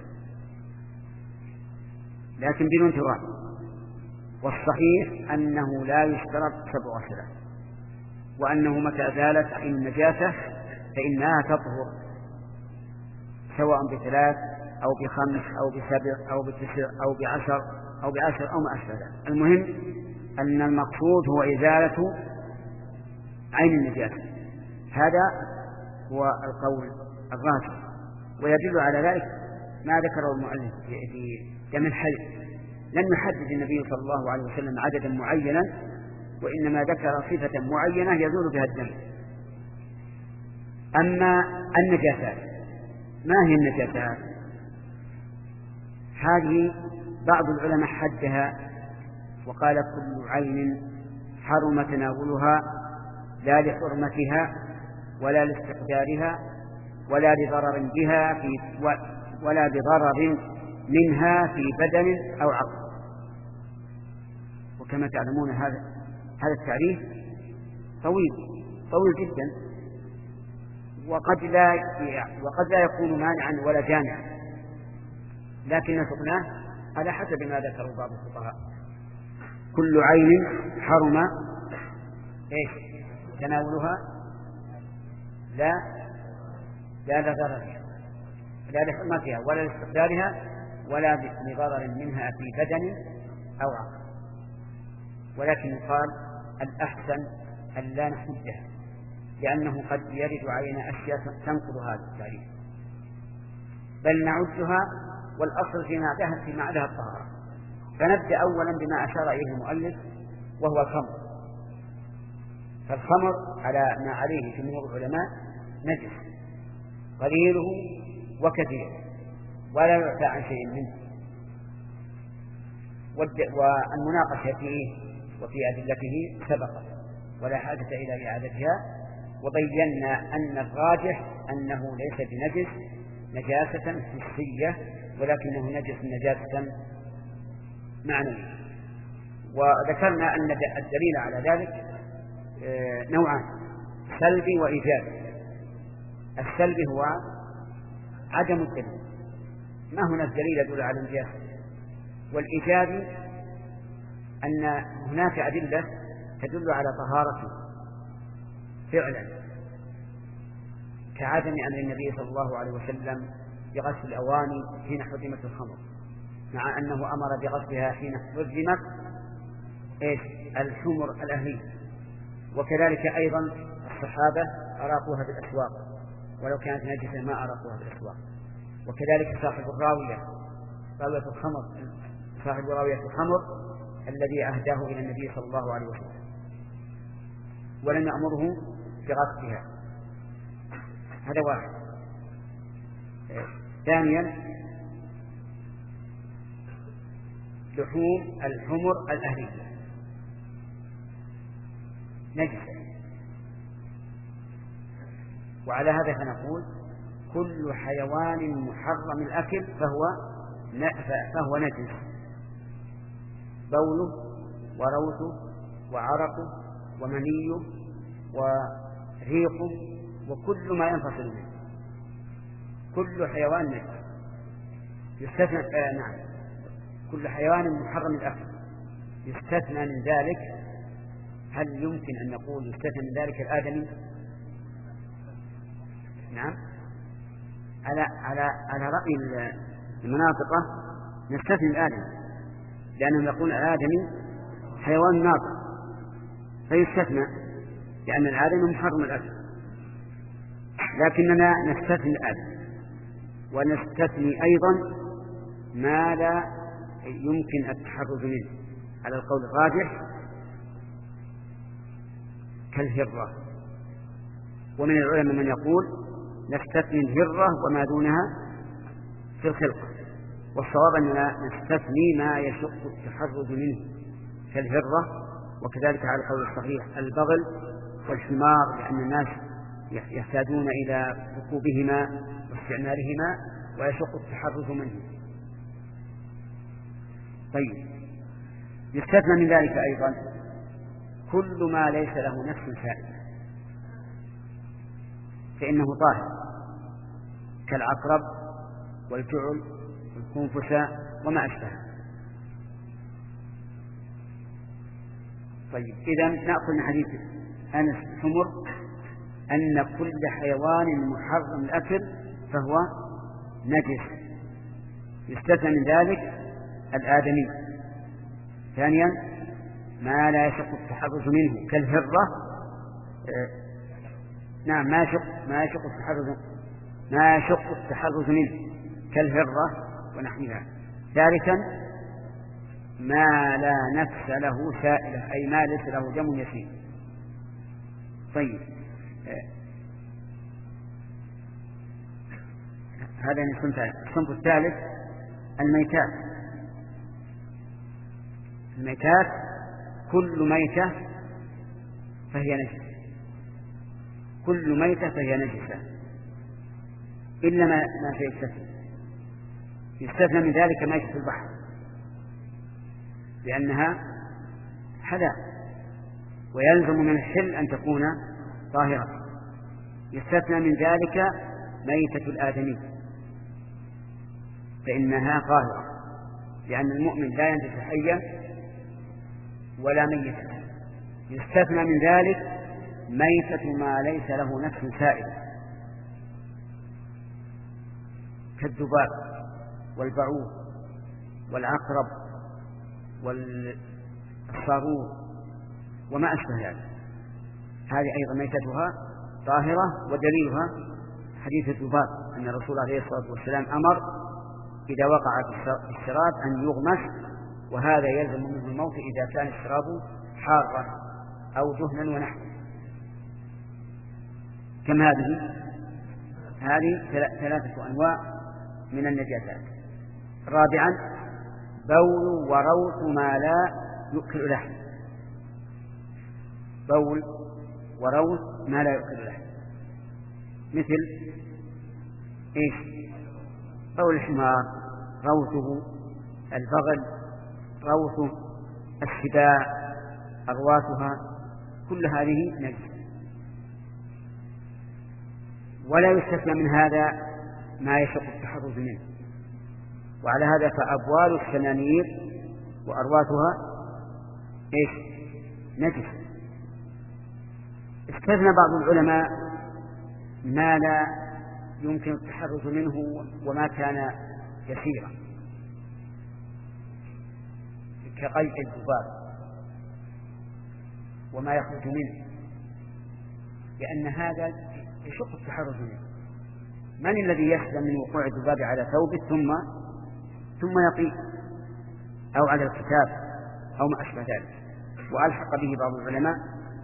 لكن بدون تراب، والصحيح أنه لا يشترط سبع غسلات، وأنه متى زالت عين النجاسة فإنها تطهر سواء بثلاث أو بخمس أو بسبع أو بتسع أو بعشر أو بعشر أو ما أشبه ذلك. المهم أن المقصود هو إزالة عين النجاسة. هذا هو القول الراجح، ويدل على ذلك ما ذكره المؤلف في دم الحيض. لم يحدد النبي صلى الله عليه وسلم عددا معينا، وإنما ذكر صفة معينة يزول بها الدم. أما النجاسات، ما هي النجاسات؟ هذه بعض العلماء حدها وقال كل عين حرم تناولها لا لحرمتها ولا لاستقدارها ولا لضرر بها في ولا بضرر منها في بدن أو عقل. وكما تعلمون هذا هذا التعريف طويل طويل جدا، وقد لا وقد لا يكون مانعا ولا جامعا، لكن سقناه على حسب ما ذكروا بعض الفقهاء. كل عين حرم ايش تناولها لا لا لضررها لا لحرمتها ولا لاستقدارها ولا لضرر منها في بدن أو عقل، ولكن يقال الأحسن أن لا نحدها، لأنه قد يرد علينا أشياء تنقض هذا التعريف، بل نعدها والأصل في معناها في معناها الطهارة. فنبدأ أولا بما أشار إليه المؤلف وهو الخمر. فالخمر على ما عليه جمهور العلماء نجس قليله وكثيره ولا يعفى عن شيء منه، والمناقشة فيه وفي أدلته سبقت ولا حاجة إلى إعادتها، وبينا أن الراجح أنه ليس بنجس نجاسة حسية، ولكنه نجس نجاسة معنوية. وذكرنا أن الدليل على ذلك نوعان، سلبي وإيجابي. السلبي هو عدم الدليل، ما هناك دليل يدل على النجاسة، والإيجابي أن هناك أدلة تدل على طهارته فعلا، كعدم أمر النبي صلى الله عليه وسلم بغسل الأواني حين حرمت الخمر، مع أنه أمر بغسلها حين حرمت إيش الحمر الأهلية. وكذلك أيضا الصحابة أراقوها بالأسواق، ولو كانت نجسة ما أراقوها بالأسواق. وكذلك صاحب الراوية راوية الخمر صاحب راوية الخمر الذي أهداه إلى النبي صلى الله عليه وسلم ولم يأمره بغسلها. هذا واحد. ثانيا لحوم الحمر الأهلية نجسة، وعلى هذا فنقول كل حيوان محرم الأكل فهو فهو نجس، بوله وروثه وعرقه ومنيه وريقه وكل ما ينفصل منه، كل حيوان نجس يستثنى. آه نعم، كل حيوان محرم الأكل يستثنى من ذلك. هل يمكن أن نقول يستثنى من ذلك الآدمي؟ نعم، على على على رأي المناطقة نستثني الآدمي، لأنهم يقولون الآدمي حيوان ناطق فيستثنى لأن الآدمي محرم الأكل، لكننا نستثني الآدمي ونستثني أيضا ما لا يمكن التحرز منه على القول الراجح كالهرة. ومن العلماء من يقول نستثني الهرة وما دونها في الخلقة، والصواب أننا نستثني ما يشق التحرز منه كالهرة، وكذلك على القول الصحيح البغل والحمار، لأن الناس يحتاجون إلى ركوبهما واستعمالهما ويشق التحرز منه. طيب، يستثنى من ذلك أيضا كل ما ليس له نفس سائلة فإنه طاهر، كالعقرب والجعل والخنفساء وما أشبهه. طيب، إذن نأخذ من حديث أنس حمر أن كل حيوان محرم الأكل فهو نجس، يستثنى من ذلك الآدمي. ثانيا ما لا يشق التحرز منه كالهرة، آه نعم ما يشق ما يشق التحرز ما يشق التحرز منه كالهرة ونحوها. ثالثا ما لا نفس له سائلة، أي ما ليس له دم يسير. طيب، آه هذا الصنف الثالث الميتات. الميتات كل ميتة فهي نجسة، كل ميتة فهي نجسة إلا ما ما سيستثنى. يستثنى من ذلك ميتة البحر لأنها حلال ويلزم من الحل أن تكون طاهرة. يستثنى من ذلك ميتة الآدمي فإنها طاهرة، لأن المؤمن لا ينجس حيا ولا ميتا. يستثنى من ذلك ميتة ما ليس له نفس سائل كالذباب والبعوض والعقرب والصاروخ وما أشبه ذلك، هذه أيضا ميتتها طاهرة. ودليلها حديث الذباب أن الرسول عليه الصلاة والسلام أمر إذا وقع في الشراب أن يغمس، وهذا يلزم منه الموت إذا كان الشراب حارا أو دهنا ونحوه. كم هذه؟ هذه ثلاثة أنواع من النجاسات. رابعا بول وروث ما لا يؤكل لحم، بول وروث ما لا يؤكل لحم، مثل إيش؟ بول الحمار روثه، البغل روثه، السباع أرواثها، كل هذه نجس. ولا يستثنى من هذا ما يشق التحرز منه. وعلى هذا فأبوال السنانير وأرواثها إيش؟ نجس. استثنى بعض العلماء ما لا يمكن التحرز منه وما كان يسيرا كقيء الذباب وما يخرج منه، لأن هذا يشق التحرز منه. من الذي يسلم من وقوع الذباب على ثوبه ثم ثم يقيء أو على الكتاب أو ما أشبه ذلك؟ وألحق به بعض العلماء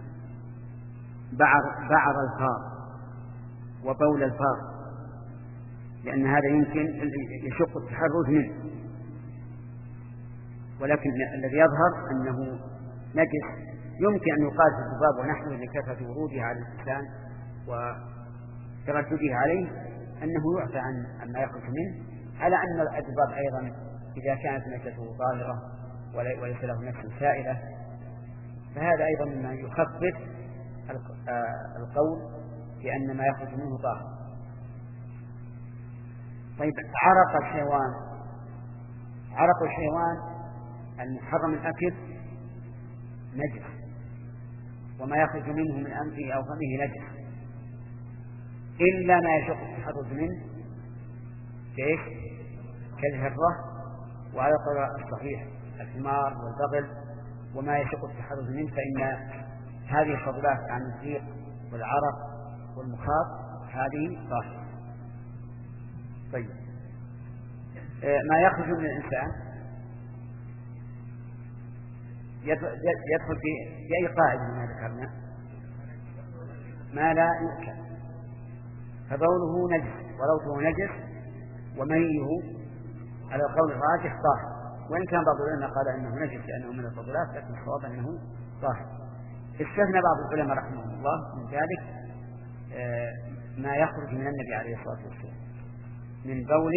بعر, بعر الفار وبول الفار، لأن هذا يمكن يشق التحرز منه. ولكن الذي يظهر أنه نجس يمكن أن يقال في الذباب ونحوه لكثرة ورودها على الإنسان تردده عليه أنه يعفى عن عما يخرج منه، على أن الأدباب أيضا إذا كانت نجسه ظاهرة وليس له نفس سائلة فهذا أيضا مما يخفف القول بأن ما يخرج منه طاهر. طيب عرق الحيوان، عرق الحيوان المحرم الأكل نجس، وما يخرج منه من أنفه أو فمه نجس إلا ما يشق التحرز منه كيف؟ كالهرة، وعلى القول الصحيح الحمار والبغل وما يشق التحرز منه، فإن هذه الفضلات عن الزيق والعرق والمخاط هذه طاهرة. طيب ما يخرج من الإنسان يدخل في أي قاعدة ما ذكرنا؟ ما لا يؤكل، فبوله نجس وروثه نجس ومنيه على القول الراجح طاهر، وإن كان بعض العلماء قال إنه نجس لأنه من الفضلات، لكن الصواب أنه طاهر. استثنى بعض العلماء رحمه الله من ذلك ما يخرج من النبي عليه الصلاة والسلام من بول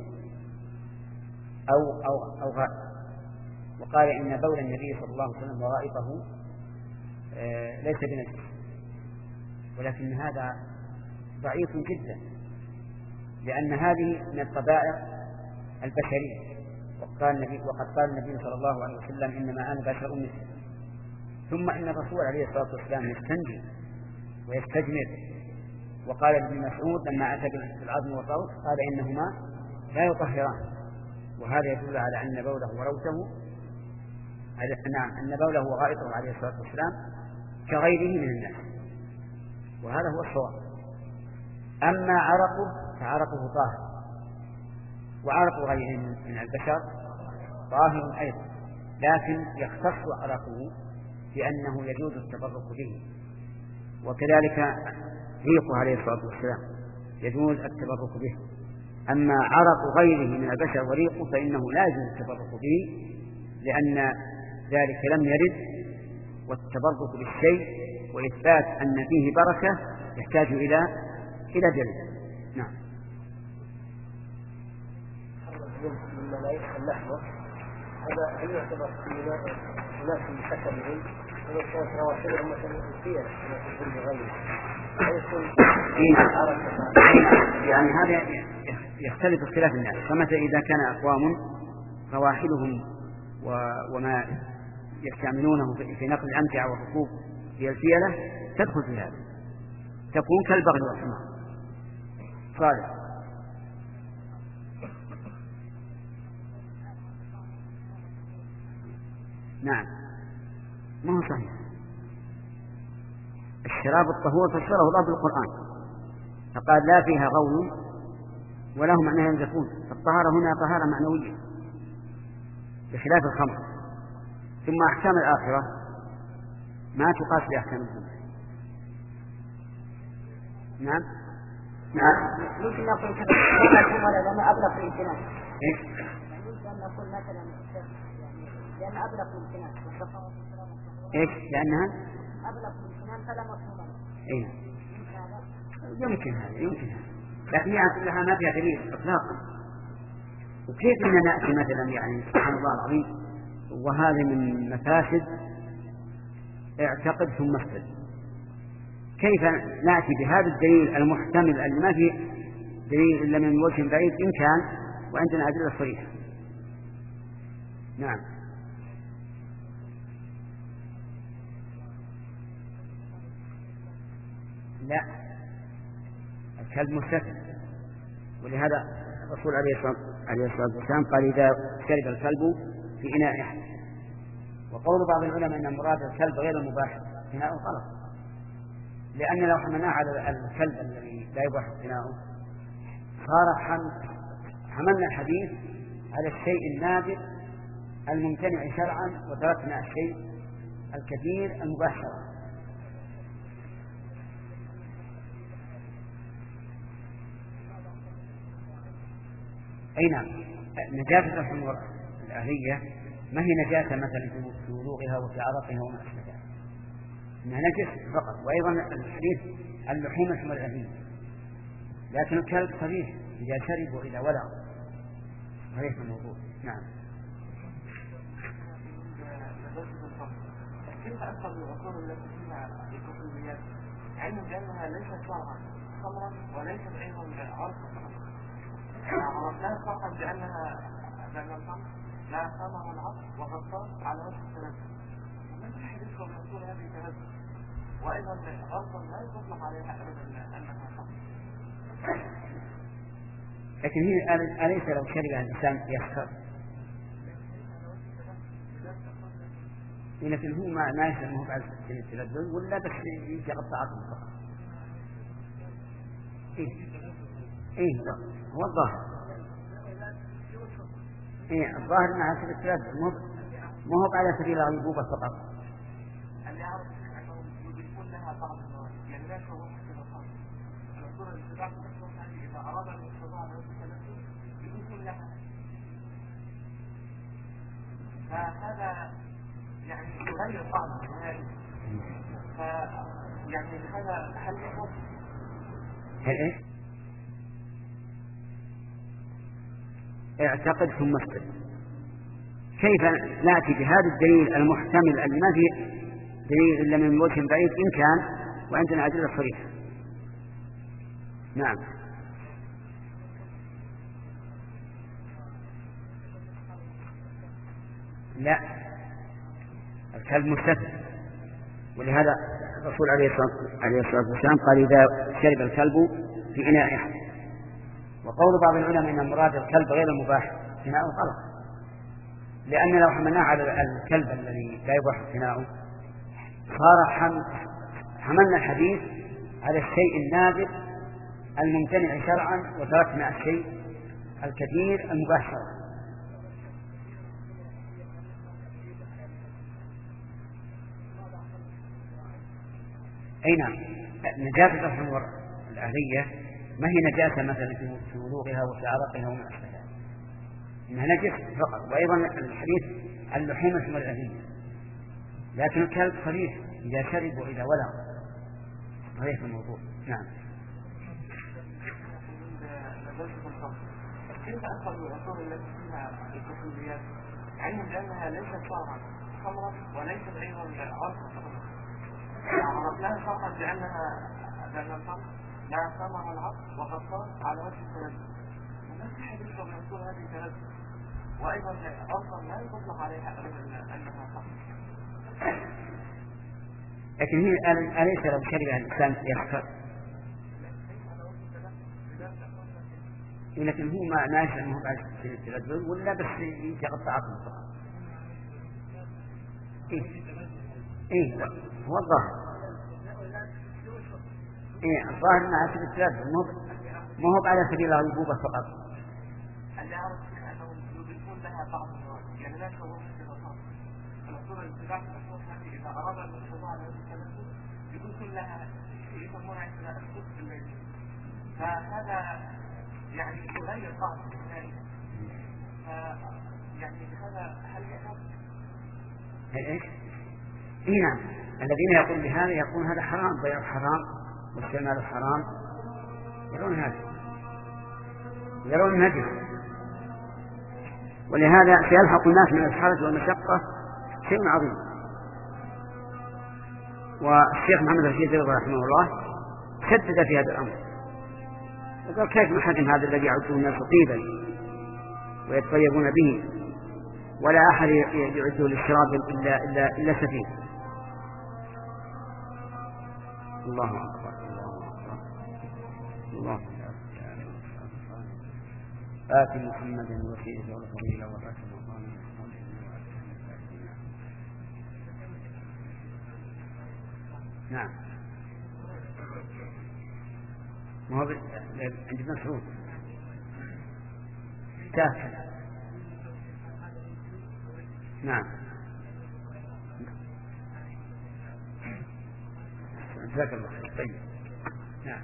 أو أو أو غائط، وقال إن بول النبي صلى الله عليه وسلم وغائطه ليس بنجس، ولكن هذا ضعيف جدا، لأن هذه من الطبائع البشرية، وقال النبي وقد قال النبي صلى الله عليه وسلم إنما أنا بشر مثلكم. ثم إن الرسول عليه الصلاة والسلام يستنجي ويستجمر، وقال ابن مسعود لما أتى بالعظم والروث قال إنهما لا يطهران، وهذا يدل على أن بوله وروثه نعم أن بوله وغائطه عليه الصلاة والسلام كغيره من الناس، وهذا هو الصواب. أما عرقه فعرقه طاهر، وعرق غيره من البشر طاهر أيضا، لكن يختص عرقه بأنه يجوز التبرك به، وكذلك ريقه عليه الصلاة والسلام يجوز التبرك به. أما عرق غيره من البشر وريقه فإنه لا يجوز التبرك به، لأن ذلك لم يرد، والتبرك بالشيء وإثبات أن فيه بركة يحتاج إلى إلى دليل. نعم. مما لا يدخل لحمه هذا هل يعتبر ناس حسبهم ومن كانت رواتبهم مثلا فيها في غيره يعني هذا يختلف اختلاف الناس. فمثلا إذا كان أقوام رواحلهم وما يستعملونه في نقل الأمتعة والركوب هي الفيلة تدخل في هذا، تكون كالبغل والحمار. صالح. نعم ما هو صحيح. الشراب الطهور فسره الله بالقرآن فقال لا فيها غول ولا هم عنها ينزفون، فالطهارة هنا طهارة معنوية بخلاف الخمر. ثم أحكام الآخرة ما تقاس بأحكام الدنيا. نعم نعم ممكن نقول كذا لأن أبلغ الامتنان. إيش؟ ممكن أن نقول مثلا لأن أبلغ الامتنان. إيش؟ لأنها أبلغ الامتنان فلا مفهوم له. إيه؟ يمكن هذا يمكن هذا، لكن يعني لها ما فيها دليل إطلاقا. وكيف إن نأتي مثلا يعني سبحان الله العظيم، وهذا من مفاسد اعتقد ثم استدل. كيف نأتي بهذا الدليل المحتمل اللي ما فيه دليل إلا من وجه بعيد إن كان وعندنا أدلة صريحة. نعم. لا الكلب مستثنى، ولهذا الرسول عليه الصلاة والسلام قال إذا شرب الكلب في إناء أحد. وقول بعض العلماء أن مراد الكلب غير المباح إناء غلط، لأن لو حملناه على الكلب الذي لا يباح اقتناؤه صار حملنا الحديث على الشيء النادر الممتنع شرعا وتركنا الشيء الكثير المباح شرعا. أي نعم. نجاسة الحمر الأهلية ما هي نجاسة مثلا في ولوغها وفي عرقها وما أشبه ذلك، إنها نجس فقط. وأيضا الحديث اللحوم الحمر الأهلية لكن الكلب صريح إذا شرب وإذا ولغ، هذا الموضوع. نعم. كيف أكثر من العقول التي فيها الكحوليات علما بأنها ليست شرعا خمرا وليست أيضا عرفا؟ عرفناها فرقا بأنها بأن الخمر لا ثمر العصر وغطاس على وجه التنزل، ومن يحدثكم يقول هذه التنزل، وأيضا أرضا لا يطلق عليها أبدا أنها خمر. لكن هي أليس لو شرب الإنسان يسكر؟ لكن هو ما ما يسمى بعد التلذذ ولا بس يجي قطعته فقط. إيه إيه هو الظاهر. إيه الظاهر أنها سبيل التلذذ مو مو هو على سبيل الغيبوبة فقط. اللي يعرف أنهم يضيفون لها بعض المواد، يعني لا شعور في الأطفال. الأصول الاتباع يعني إذا أراد أن يستطيع على وجه التلذذ يضيفون لها. فهذا يعني يغير طعم النهائي. ف يعني هذا هل يحب؟ هل إيه؟ اعتقد ثم استدل. كيف نأتي بهذا الدليل المحتمل الذي ما فيه دليل إلا من وجه بعيد إن كان وعندنا أدلة صريحة؟ نعم. لا، الكلب مستثنى، ولهذا الرسول عليه الصلاة والسلام قال إذا شرب الكلب في إناء أحد. وقول بعض العلماء إن مراد الكلب غير المباح إناء غلط، لأن لو حملناه على الكلب الذي لا يباح اقتناؤه صار حملنا الحديث على الشيء النادر الممتنع شرعا وتركنا الشيء الكثير المباح شرعا. أي نعم، نجاسة الحمر الأهلية ما هي نجاسة مثلا في ولوغها وفي عرقها وما أشبه ذلك، إنها نجسة فقط. وأيضا الحديث عن لحوم الحمر الأهلية، لكن الكلب صريح إذا شرب وإذا ولغ، هذا الموضوع. نعم. كيف أكثر من العصور التي فيها الكحوليات علما بأنها ليست شرعا خمرا وليست أيضا عرفا؟ عرفناها فرقا بأنها بأن الخمر لا ثمر العصر وغطاس على وجه التنزل، ومن يحدثكم يقول هذه التنزل، وأيضا أرضا لا يطلق عليها أبدا أنها خمر. لكن هي أليس لو شرب الإنسان يسكر؟ لكن هو ما ما يسمى بعد التلذذ ولا بس يجي قطعته فقط. إيه إيه هو الظاهر. إيه الظاهر أنها سبيل التلذذ مو هو على سبيل الغيبوبة فقط. اللي يعرف أنهم يضيفون لها بعض المواد، يعني لا شعور في الأطفال. الأصول الاتباع يعني إذا أراد أن يستطيع على وجه التلذذ يضيفون لها يسمونها عندنا الخبز بالليل. فهذا يعني يغير طعم النهائي. ف يعني هذا هل يحب؟ إيش؟ إيه نعم، الذين يقولون بهذا يقولون هذا حرام، بيع حرام واستعمال حرام، يرون هذا، يرون نجس. ولهذا سيلحق الناس من الحرج والمشقة شيء عظيم. والشيخ محمد رشيد رحمه الله شدد في هذا الأمر وقال كيف نحكم هذا الذي يعده الناس طيبا ويتطيبون به ولا أحد يعده للشراب إلا, إلا, إلا سفيه. الله أكبر الله أكبر الله أكبر. آت محمد الوسيلة والفضيلة والرحمة والله. نعم. ما هو عند مسعود تاكل. نعم. جزاك الله خير. طيب. نعم.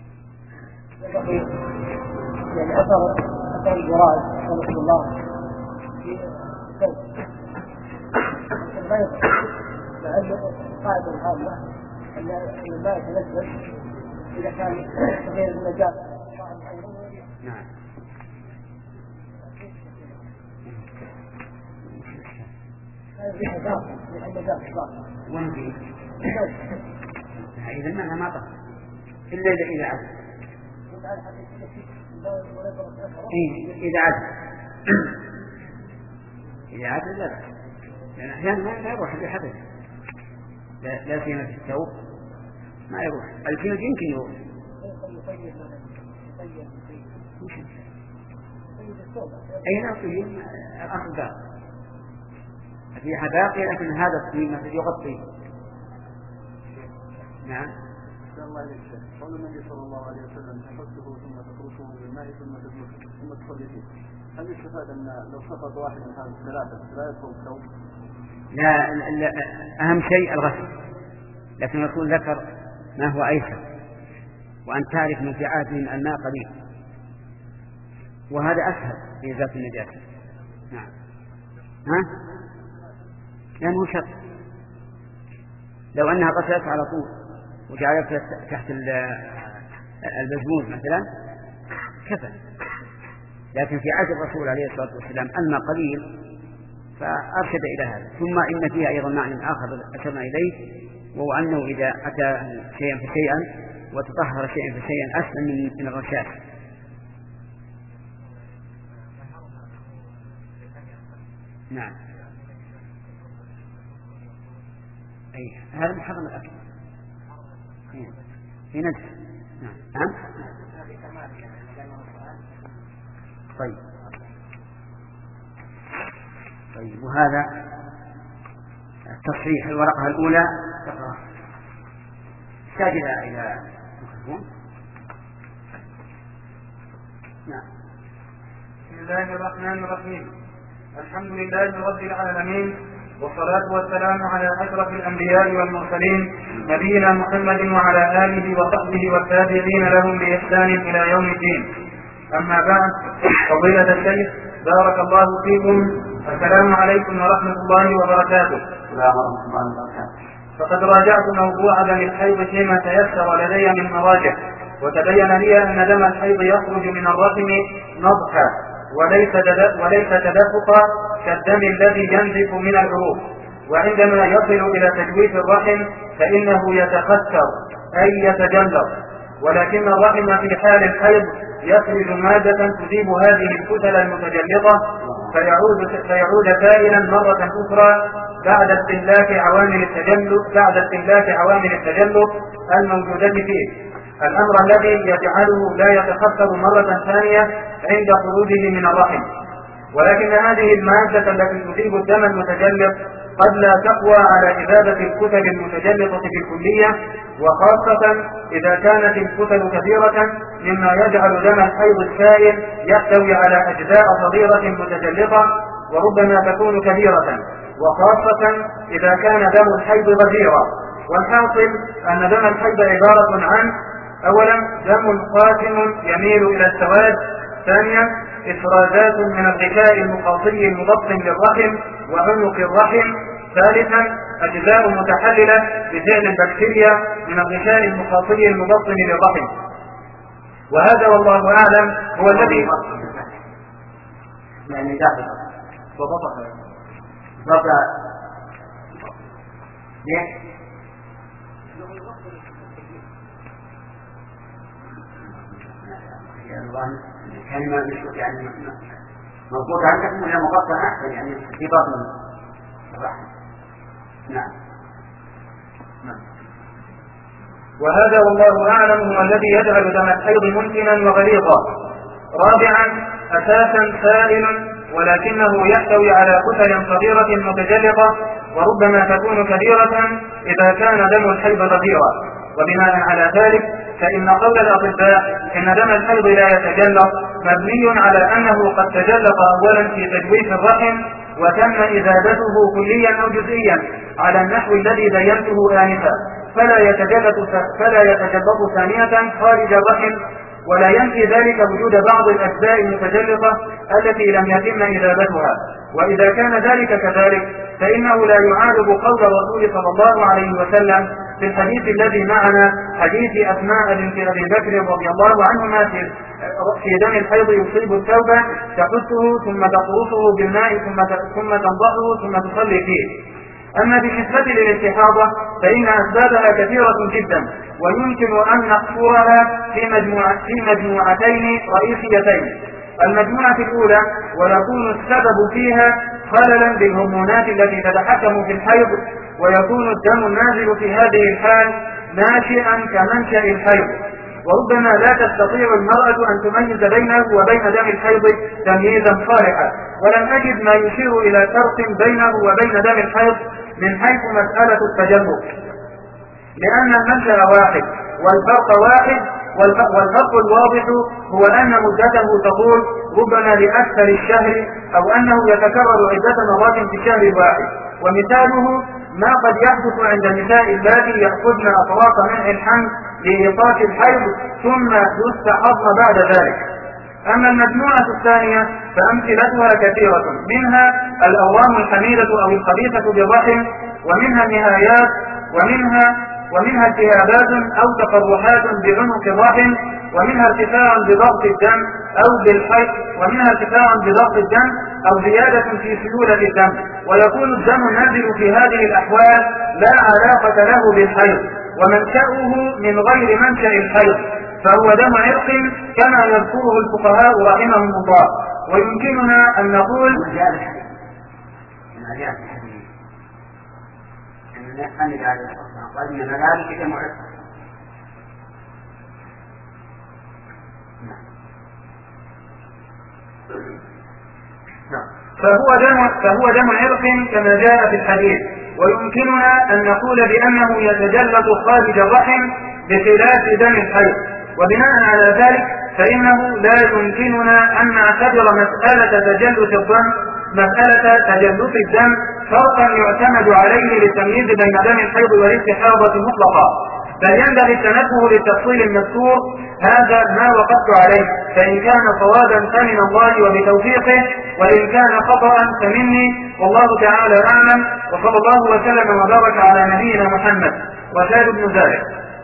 يعني أثر أثر الجرائد رحمه الله في الكلب لا يصح، لأن القاعدة العامة أن الماء يتنزل إذا كان غير النجاسة نعم. وين فيه؟ إذا ما ما طهر إلا إذا عاد. إيه إذا عاد إذا عاد لا بأس، لأن أحيانا ما يروح بحدث، لا لا سيما في الثوب ما يروح، الجلد يمكن يروح. أي نعم طيب الأصل باقي، فيها باقي لكن هذا الطيب يغطي. نعم. الله عليك شيخ، قول النبي صلى الله عليه وسلم تحسه ثم تتركه بالماء ثم ثم تصلي فيه، هل يستفاد ان لو سقط واحد من هذه الثلاثه لا يدخل الثوب؟ لا, لا اهم شيء الغسل، لكن الرسول ذكر ما هو ايسر، وان تعرف من في عهدهم الماء قليل، وهذا اسهل في ازاله النجاسه. نعم. ها؟ لانه شرط، لو انها غسلت على طول وجعلت تحت البزموز مثلا كفى، لكن في عهد الرسول عليه الصلاة والسلام الماء قليل فأرشد إلى هذا. ثم إن فيها أيضا معنى آخر أشرنا إليه، وهو أنه إذا أتى شيئا فشيئا وتطهر شيئا فشيئا أسلم من الرشاش. نعم. أي هذا محرم الأكل في نفس. نعم. طيب طيب وهذا التصحيح الورقة الأولى تقرأ ساجدة إلى مكتوب. نعم. بسم الله الرحمن الرحيم، الحمد لله رب العالمين، والصلاة والسلام على أشرف الأنبياء والمرسلين نبينا محمد وعلى آله وصحبه والتابعين لهم بإحسان إلى يوم الدين. أما بعد، فضيلة الشيخ بارك الله فيكم، السلام عليكم ورحمة الله وبركاته. فقد راجعت موضوع دم الحيض فيما تيسر لدي من مراجع، وتبين لي أن دم الحيض يخرج من الرحم نضحا وليس تدفقا كالدم الذي ينزف من العروق، وعندما يصل إلى تجويف الرحم فإنه يتخثر أي يتجلط، ولكن الرحم في حال الحيض يخرج مادة تذيب هذه الكتل المتجلطة فيعود, فيعود سائلا مرة أخرى بعد استهلاك عوامل التجلط بعد استهلاك عوامل التجلط الموجودة فيه، الأمر الذي يجعله لا يتخثر مرة ثانية عند خروجه من الرحم. ولكن هذه المادة التي تذيب الدم المتجلط قد لا تقوى على إذابة الكتل المتجلطة بالكلية، وخاصة إذا كانت الكتل كثيرة مما يجعل دم الحيض السائل يحتوي على أجزاء صغيرة متجلطة وربما تكون كبيرة، وخاصة إذا كان دم الحيض غزيرا. والحاصل أن دم الحيض عبارة عن: أولا دم قاتم يميل إلى السواد، ثانيا إفرازات من الغشاء المخاطي المبطن للرحم وعنق الرحم، ثالثا أجزاء متحللة بفعل البكتيريا من الغشاء المخاطي المبطن للرحم. وهذا والله أعلم هو الذي يعني داخل وبطل بطل ليه؟ كلمة يعني مضبوط عندك ولا مقطع أحسن يعني في بطن الرحم. نعم. نعم. وهذا والله أعلم هو الذي يجعل دم الحيض ممكنا وغليظا. رابعا أساسا سائل ولكنه يحتوي على كتل صغيرة متجلطة وربما تكون كبيرة إذا كان دم الحيض غزيرا. وبناء على ذلك فإن قول الأطباء إن دم الحيض لا يتجلط مبني على أنه قد تجلط أولا في تجويف الرحم وتم إزالته كليا أو جزئيا على النحو الذي بينته آنفا، فلا يتجلط فلا يتجلط ثانية خارج الرحم، ولا ينفي ذلك وجود بعض الأجزاء المتجلطة التي لم يتم إزالتها. وإذا كان ذلك كذلك فإنه لا يعارض قول الرسول صلى الله عليه وسلم في الحديث الذي معنا حديث أسماء بنت أبي بكر رضي الله عنهما في في دم الحيض يصيب الثوب تحثه ثم تقرصه بالماء ثم ثم تنضحه ثم تصلي فيه. أما بالنسبة للاستحاضة فإن أسبابها كثيرة جدا، ويمكن أن نحصرها في مجموعة في مجموعتين رئيسيتين. المجموعة الأولى ويكون السبب فيها خللا بالهرمونات التي تتحكم في الحيض، ويكون الدم النازل في هذه الحال ناشئا كمنشأ الحيض، وربما لا تستطيع المرأة أن تميز بينه وبين دم الحيض تمييزا صالحا. ولم أجد ما يشير إلى فرق بينه وبين دم الحيض من حيث مسألة التجلط، لأن المنشأ واحد والفرق واحد، والفرق الواضح هو أن مدته تطول ربما لأكثر الشهر، أو أنه يتكرر عدة مرات في الشهر الواحد. ومثاله ما قد يحدث عند النساء اللاتي يأخذن أطراف منع الحمل لإيقاف الحيض ثم يستحضن بعد ذلك. أما المجموعة الثانية فأمثلتها كثيرة، منها الأورام الحميدة أو الخبيثة بالرحم، ومنها النهايات، ومنها ومنها التهابات أو تقرحات بعنق الرحم، ومنها ارتفاع بضغط الدم أو بالحيض، ومنها ارتفاع بضغط الدم أو زيادة في سيولة الدم. ويكون الدم النازل في هذه الأحوال لا علاقة له بالحيض، ومنشأه من غير منشأ الحيض، فهو دم عرق كما يذكره الفقهاء رحمهم الله. ويمكننا أن نقول فهو دم فهو دم عرق كما جاء في الحديث. ويمكننا أن نقول بأنه يتجلط خارج الرحم بخلاف دم الحيض. وبناء على ذلك فإنه لا يمكننا أن نعتبر مسألة تجلط الدم مسألة تجلط الدم فرقا يعتمد عليه للتمييز بين دم الحيض والاستحاضة مطلقا، بل ينبغي التنبه للتفصيل المذكور هذا ما وقفت عليه، فإن كان صوابا فمن الله وبتوفيقه، وإن كان خطأ فمني، والله تعالى أعلم. وصلى الله وسلم وبارك على نبينا محمد. وزاد بن زاهد.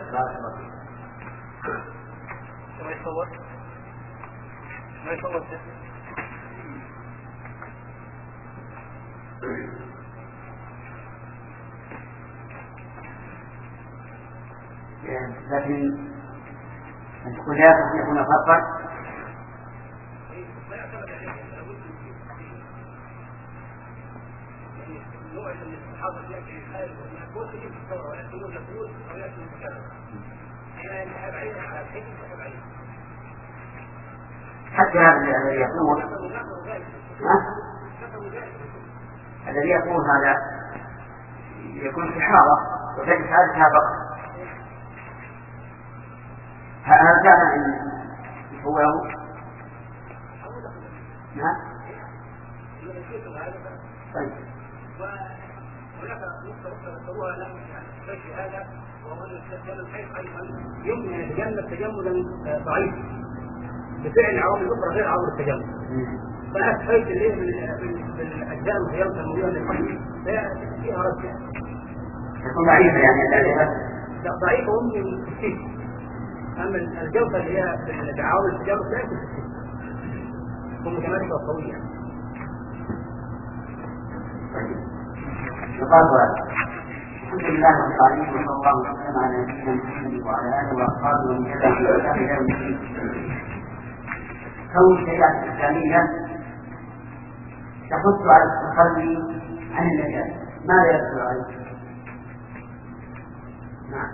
لكن أن تكون لا يكون فرقا حتى هذا الذي يقول الذي يقول هذا يكون استحاضة وتجد حالتها فقط. هل كان أن هو له؟ نعم. طيب. وهناك نقطة أخرى ذكروها لهم في هذا، وهو أن التجمل الحيض أيضا يمكن أن يتجمل تجملا ضعيفا بفعل عوامل أخرى غير عوامل التجمل. فالحيض اللي هي من الأجزاء الغيرة الموجودة للحيض فيها رد يعني. تكون ضعيفة يعني لا ضعيفة ومن التسكين. أما الجوفة اللي هي بعوامل التجمل لا يكون تكون متماسكة وقوية. يقال الحمد لله رب العالمين، وصلى الله وسلم على نبينا محمد وعلى اله واصحابه ومن تبعهم الى يوم الدين. كون الشريعه الاسلاميه تحث على التخلي عن النجاسه، ماذا يدل عليه؟ نعم.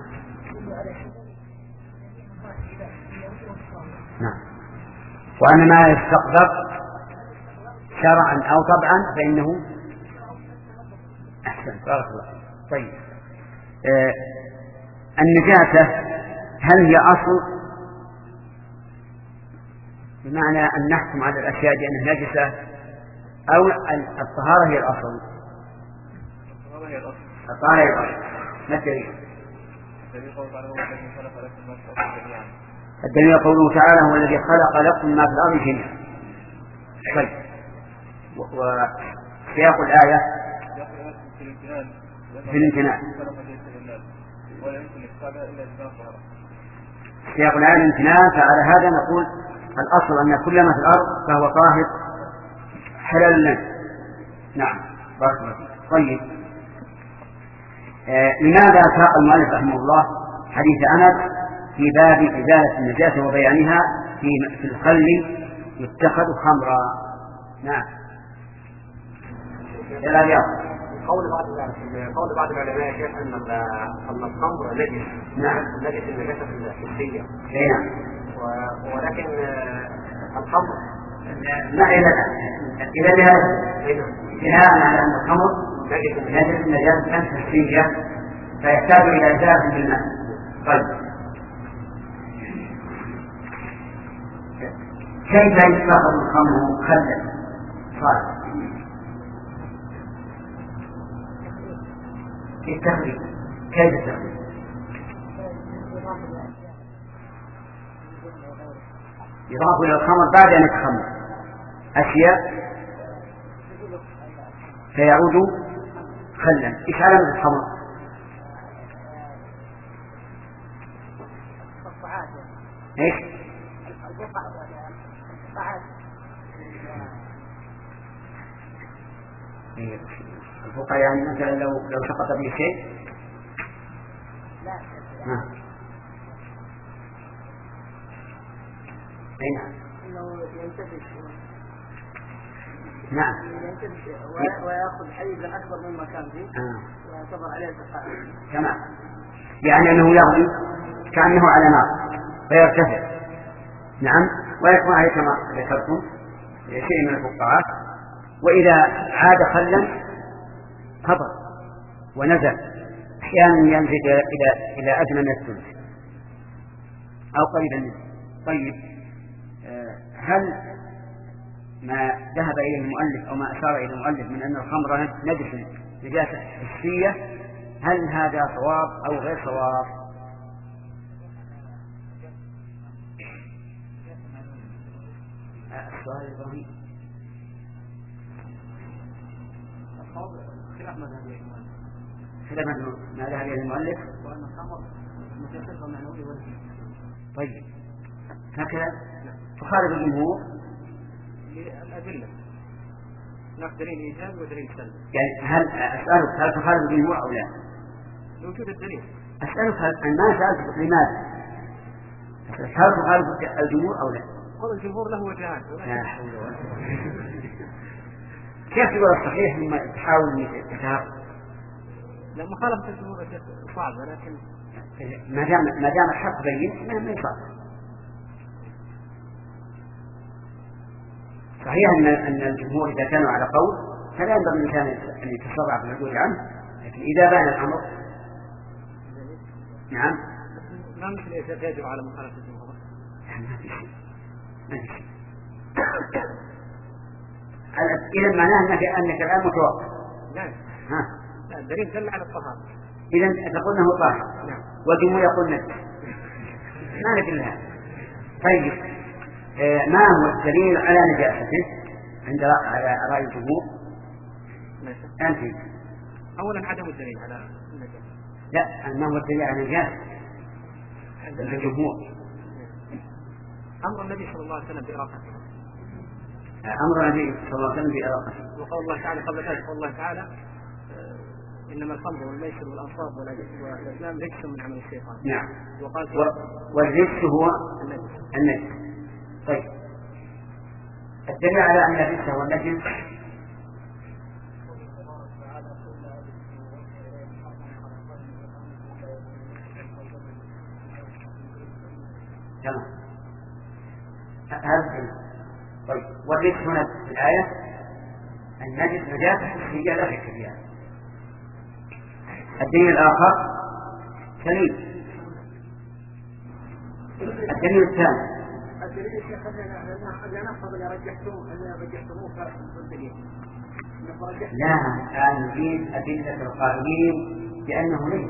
نعم. وأن ما يستقدر شرعا أو طبعا فإنه أحسن. بارك الله. طيب. آه النجاسة هل هي أصل، بمعنى أن نحكم على الأشياء بأنها نجسة، أو الطهارة هي الأصل؟ الطهارة هي الأصل. الطهارة هي الأصل. ما الدليل؟ الدليل قوله تعالى: هو الذي خلق لكم ما في الأرض جميعا. طيب. وسياق الآية في الامتنان، ولا يمكن إفسادها إلا إذا ظهر. سياق الآية الامتنان، فعلى هذا نقول الأصل أن كل ما في الأرض فهو طاهر حلال لنا. نعم بارك الله فيك. طيب آه لماذا ساق المؤلف رحمه الله حديث أنس في باب إزالة النجاسة وبيانها في في الخل يتخذ خمرا؟ نعم إلى الرياض. قول بعض قول بعض العلماء شيخ ان ان الخمر نجس. نعم نجس النجاسه الحسيه. اي نعم. ولكن الخمر لا الى الى بهذا بناء على ان الخمر نجس النجاسه الحسيه فيحتاج الى ازاله بالماء. طيب كيف يتخذ الخمر خلا صالح؟ التخريج كيف التخريج؟ يضاف إلى الخمر بعد أن يتخمر أشياء فيعود خلا. إيش علامة الخمر؟ إيش؟ الفقهاء يعني مثلا لو لو سقط به شيء لا نعم اي نعم انه ينتبه نعم ينتبه وياخذ حيزا اكبر مما كان فيه ويعتبر عليه الزكاه. تمام، يعني انه يغلي كانه على نار فيرتفع. نعم، ويكون عليه كما ذكرتم شيء من الفقاعات، واذا عاد خلا هبط ونزل، احيانا ينزل الى الى ادنى من الثلث او قريبا منه. طيب هل ما ذهب اليه المؤلف او ما اشار اليه المؤلف من ان الخمر نجس نجاسه حسيه، هل هذا صواب او غير صواب؟ السؤال ابراهيم خلاف مذهبي خلاف ما ذهب اليه المؤلف وان الخمر متفق معنوي وجهي. طيب هكذا تخالف الجمهور الأدلة هناك دليل إيجاب ودليل سلب. يعني هل أسألك هل تخالف الجمهور أو لا؟ لوجود الدليل. أسألك هل أنا سألتك لماذا؟ هل تخالف الجمهور أو لا؟ قول الجمهور له وجهان. لا حول ولا قوة. كيف تقول الصحيح لما تحاول تتهرب؟ لا مخالفة الجمهور صعب، ولكن ما دام ما دام الحق بين ما يصح. صحيح أن أن الجمهور إذا كانوا على قول فلا ينبغي الإنسان أن يتسرع في العدول عنه، لكن إذا بان الأمر نعم ما مثل يجب على مخالفة الجمهور. ما في شيء ما في شيء. إذا معناه أنك أنك الآن متوقف. لا ها لا الدليل دل على الطهارة. إذا تقول أنه طاهر. نعم. والجمهور يقول نجس. ما ندري لها. طيب آه ما هو الدليل على نجاسته عند على رأي الجمهور؟ أنت أولا عدم الدليل على النجاسة. لا، ما هو الدليل على نجاسة عند الجمهور؟ أمر النبي صلى الله عليه وسلم بإراقته. أمر النبي صلى الله عليه وسلم بإراقته. وقال الله تعالى قبل ذلك قال الله تعالى إنما الخمر والميسر والأنصاب والأزلام رجس من عمل الشيطان. نعم. وقال و... والرجس هو النجس. النجس. طيب الدليل على أن الرجس هو النجس تمام هذا. طيب والرجس هنا في الآية النجس نجاسة حسية لا شك فيها. الدليل الآخر سليم. الدليل الثاني الدليل الشيخ أن نحفظ اللي رجحتوه أن رجحتموه في الدليل. لا الآن نجيب أدلة القائلين بأنه ليس.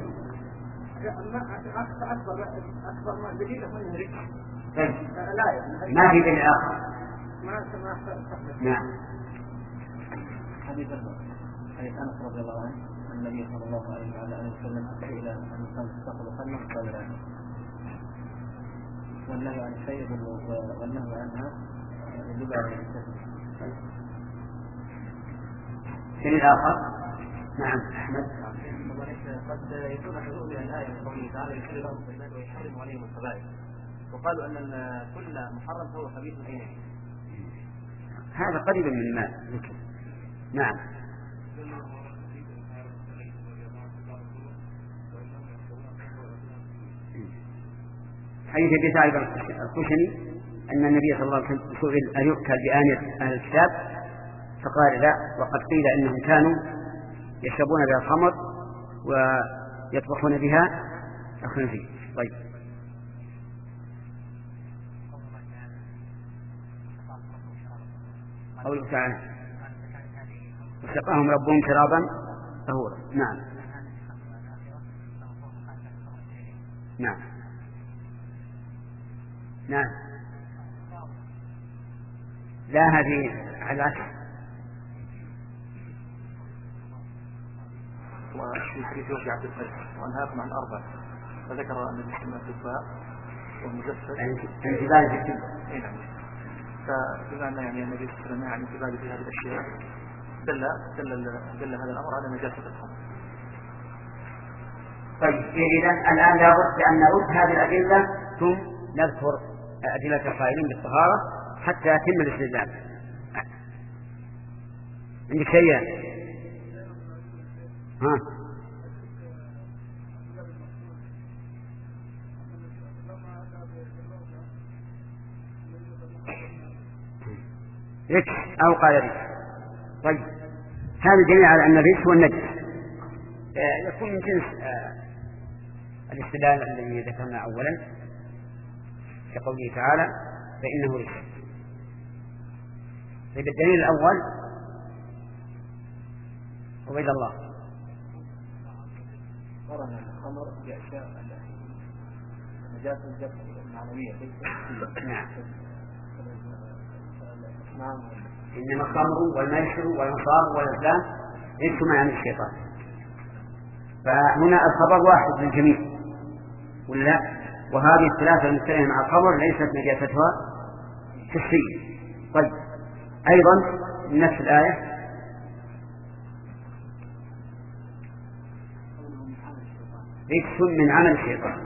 أكبر أكبر ما دليله من رجح. طيب لا ما في دليل آخر. ما ما نعم. حديث حديث أنس رضي الله عنه النبي صلى الله عليه وسلم إلى أن الإنسان تستقبل خلنا قال لا، والنهي عن الشيء والنهي عنها يدل على التسليم. شيء آخر. نعم أحمد. قد يكون حلول الآية من قوله تعالى يحل لهم الطيبات ويحرم عليهم الخبائث، وقالوا أن كل محرم فهو خبيث أينه. هذا قريبا من ما ذكر. نعم. حديث ابي سعيد الخشني أن النبي صلى الله عليه وسلم سئل أن يؤكل بآنية أهل الكتاب فقال لا، وقد قيل إنهم كانوا يشربون بها الخمر ويطبخون بها الخنزير. طيب. قوله تعالى وسقاهم ربهم شرابا طهورا. نعم نعم نعم. لا هذه على العكس. وفي حديث يوشع عبد الملك وأنهاكم عن أربع، فذكر أن المسلم الدفاع والمجسد انتباه في الكتب. اي نعم. فبما أن يعني النبي صلى الله عليه وسلم عن انتباه في هذه الأشياء دل دل دل هذا الأمر على نجاسة الخمر. طيب إذا الآن لابد أن نرد هذه الأدلة ثم نذكر أدلة القائلين بالطهارة حتى يتم الاستدلال. عندك شيء؟ ها؟ ركس أو قال ركس. طيب هذا الجميع على أن الركس والنجس يكون من جنس الاستدلال الذي ذكرنا أولا كقوله تعالى فإنه ركس. طيب الدليل الأول عبيد الله قرن الخمر بأشياء نجاسة الجسد المعنوية. نعم. إنما الخمر والميسر والأنصاب والأزلام رجس من عمل الشيطان. فهنا الخبر واحد للجميع ولا؟ وهذه الثلاثة المختلفة مع الخمر ليست نجاستها حسية. طيب أيضا نفس الآية رجس من عمل الشيطان.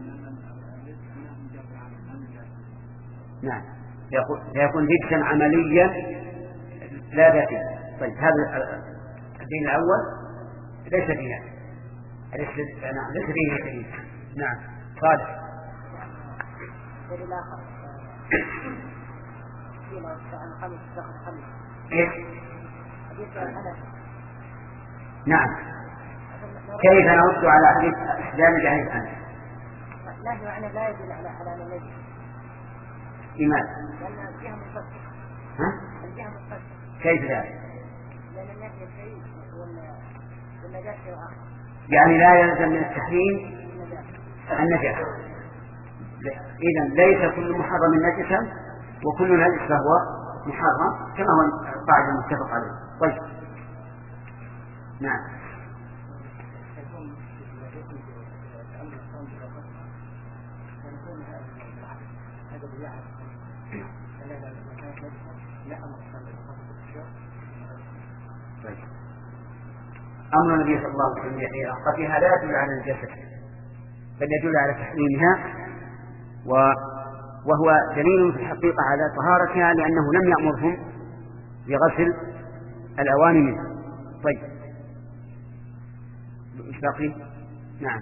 نعم يكون رجسا عمليا لا ذاتيا. طيب هذا الدين الأول ليس فيها نعم ليس فيه دليل. نعم صالح. الدليل الآخر قيل عن خمس تأخذ خمس. إيش؟ حديث الحدث. نعم. كيف نرد على حديث إحدام جاهز أنت؟ لا معنى لا يدل على على النجس. لماذا؟ لأن الجهة متصلة. ها؟ الجهة متصلة. كيف ذلك؟ لأن النجس شيء والنجاة شيء آخر. يعني لا يلزم من التحريم النجاسة. إذا ليس كل محرم نجسا وكل نجس فهو محرم كما هو القاعدة المتفق عليه. طيب نعم. أمر النبي صلى الله عليه وسلم بإراقتها لا يدل على النجاسة بل يدل على تحريمها وهو دليل في الحقيقة على طهارتها لأنه لم يأمرهم بغسل الأواني منها. طيب إيش باقي؟ نعم.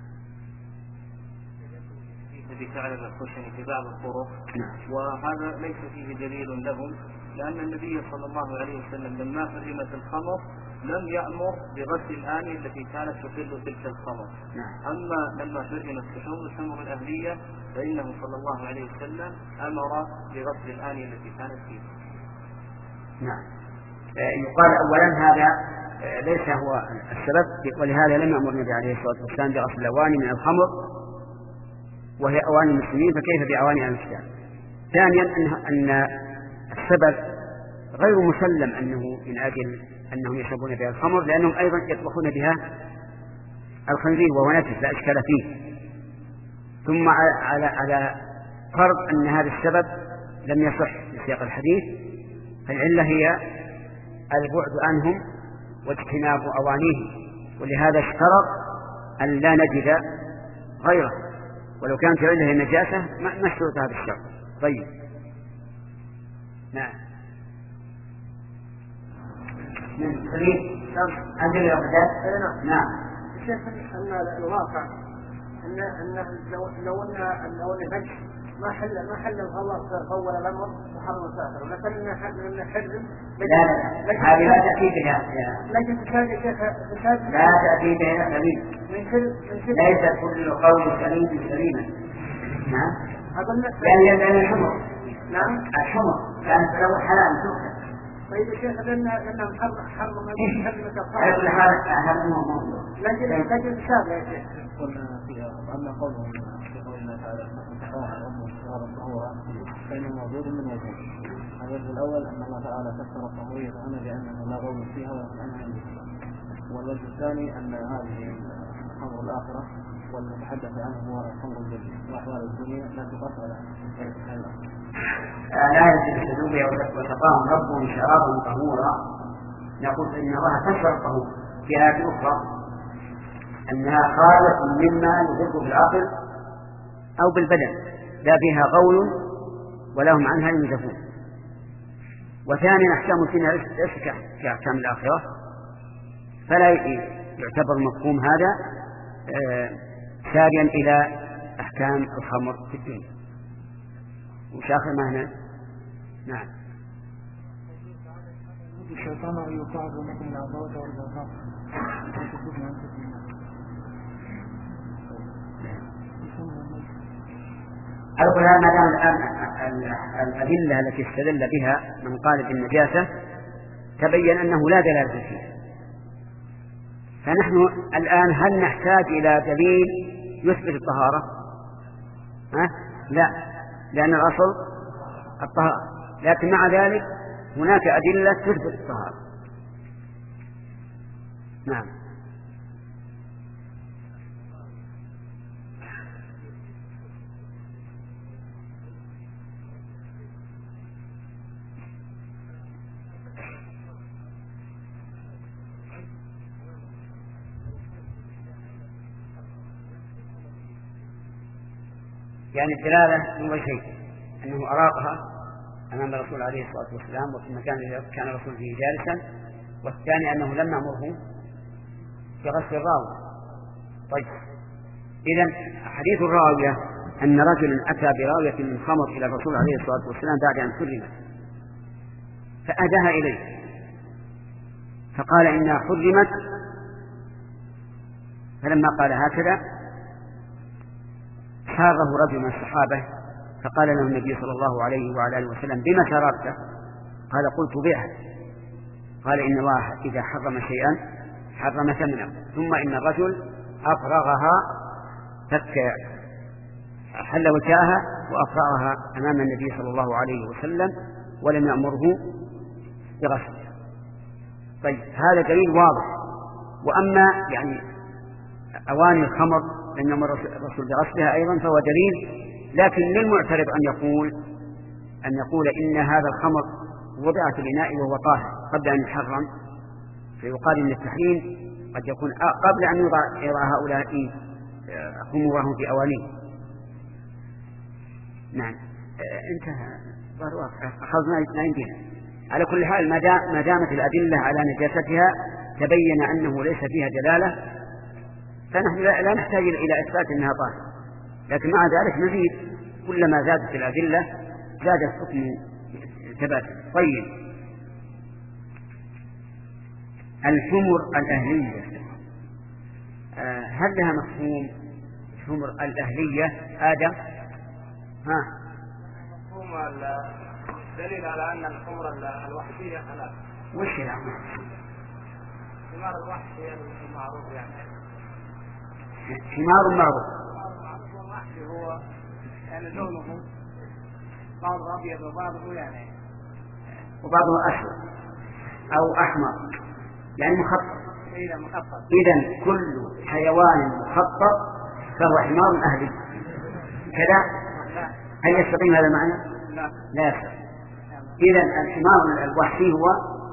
الذي فعل الخشني في بعض الطرق نعم. وهذا ليس فيه دليل لهم لأن النبي صلى الله عليه وسلم لما حرمت الخمر لم يأمر بغسل الآنية التي كانت تحل تلك الخمر. نعم. أما لما حرمت لحوم الخمر الأهلية فإنه صلى الله عليه وسلم أمر بغسل الآنية التي كانت فيها. نعم. يقال أولا هذا ليس هو السبب ولهذا لم يأمر النبي عليه الصلاة والسلام بغسل الأواني من الخمر وهي أواني المسلمين فكيف بأواني أهل الكتاب. ثانيا أن السبب غير مسلم أنه من أجل أنهم يشربون بها الخمر، لأنهم أيضا يطبخون بها الخنزير وهو نجس لا إشكال فيه. ثم على على فرض أن هذا السبب لم يصح في سياق الحديث، فالعلة هي البعد عنهم واجتناب أوانيه، ولهذا اشترط أن لا نجد غيره، ولو كانت العلة هي النجاسة ما اشترط هذا الشرط. طيب نعم من سبيل أجل الأقدام. نعم الشيخ أن الواقع أن أن لو لو أن لو أن نجس ما حل ما حل الغلط أول الأمر وحرم الآخر، ولكن حل حرم. لا لا هذه لا تأتي بها. لكن تشاهد يا شيخ تشاهد لا تأتي بها سليم. من كل من كل ليس كل قول سليم سليما. نعم. أظن يعني لأن الحمر. نعم. الحمر كانت له حلال تؤكل. طيب يا شيخ لأن لأن حرم حرم ما حرم الكفار. على كل حال هذا موضوع. لكن لكن تشاهد يا شيخ. قلنا فيها أما قولهم في قولنا تعالى تقوى الأم والشراب الطهورة فإنه موجود من وجهين. الوجه الأول أن الله تعالى فسر الطهورية هنا بأنه لا غول فيها وأنها نجسة. والوجه الثاني أن هذه الخمر الآخرة والمتحدث عنه هو الخمر الجديد وأحوال الدنيا لا تقاس على لا يجب السلوك وتقاهم ربهم شرابا طهورا. نقول إن الله فسر الطهور في آية أخرى أنها خالصة مما يضر بالعقل أو بالبدن لا فيها غول ولا هم عنها ينزفون. وثانيا أحكام الدنيا ليست كأحكام الآخرة، فلا يعتبر مفهوم هذا ساريا إلى أحكام الخمر في الدنيا. وش آخر ما هنا؟ نعم. الشيطان أن يقعد لكم العداوة والبغضاء. القرآن ما دام الآن الأدلة التي استدل بها من قال بالنجاسة تبين أنه لا دلالة فيها، فنحن الآن هل نحتاج إلى دليل يثبت الطهارة؟ ها؟ لا، لأن الأصل الطهارة، لكن مع ذلك هناك أدلة تثبت الطهارة. نعم. يعني الدلالة من وجهين، أنه أراقها أمام الرسول عليه الصلاة والسلام وفي المكان الذي كان الرسول فيه جالسا، والثاني أنه لم نأمره بغسل الراوية. طيب إذن حديث الراوية أن رجلا أتى براوية من خمر إلى الرسول عليه الصلاة والسلام بعد أن حرمت فأهداها إليه فقال إنها حرمت، فلما قال هكذا ساره رجل من الصحابة فقال له النبي صلى الله عليه وعلى آله وسلم بما شربت؟ قال قلت بها. قال إن الله إذا حرم شيئا حرم ثمنه. ثم إن الرجل أفرغها فك حل وجاءها وأفرغها أمام النبي صلى الله عليه وسلم ولم يأمره بغسل. طيب هذا دليل واضح. وأما يعني أواني الخمر لم يأمر الرسول بغسلها أيضا فهو دليل، لكن للمعترض أن يقول أن يقول إن هذا الخمر وضع في الإناء وهو طاهر قبل أن يحرم، فيقال إن التحريم قد يكون قبل أن يضع, يضع هؤلاء خمورهم في أوانيه. نعم انتهى أخذنا الاثنين دينا. على كل حال ما دامت الأدلة على نجاستها تبين أنه ليس فيها دلالة، فنحن لا نحتاج إلى إثبات أنها طاهرة، لكن مع ذلك نزيد كلما زادت الأدلة زاد الحكم ثباتا. طيب الحمر الأهلية هل لها مفهوم؟ الحمر الأهلية آدم ها مفهوم الدليل على أن الحمر الوحشية حلال. وش هي حمار الوحش هي المعروف يعني حمار معروف هو يعني لونه بعضه أبيض وبعضه يعني وبعضه أسود أو أحمر. يعني مخطط. إذا مخطط. إذا كل حيوان مخطط فهو حمار أهلي كذا. هل يستقيم هذا المعنى؟ لا. لا يستقيم. إذا الحمار الوحشي هو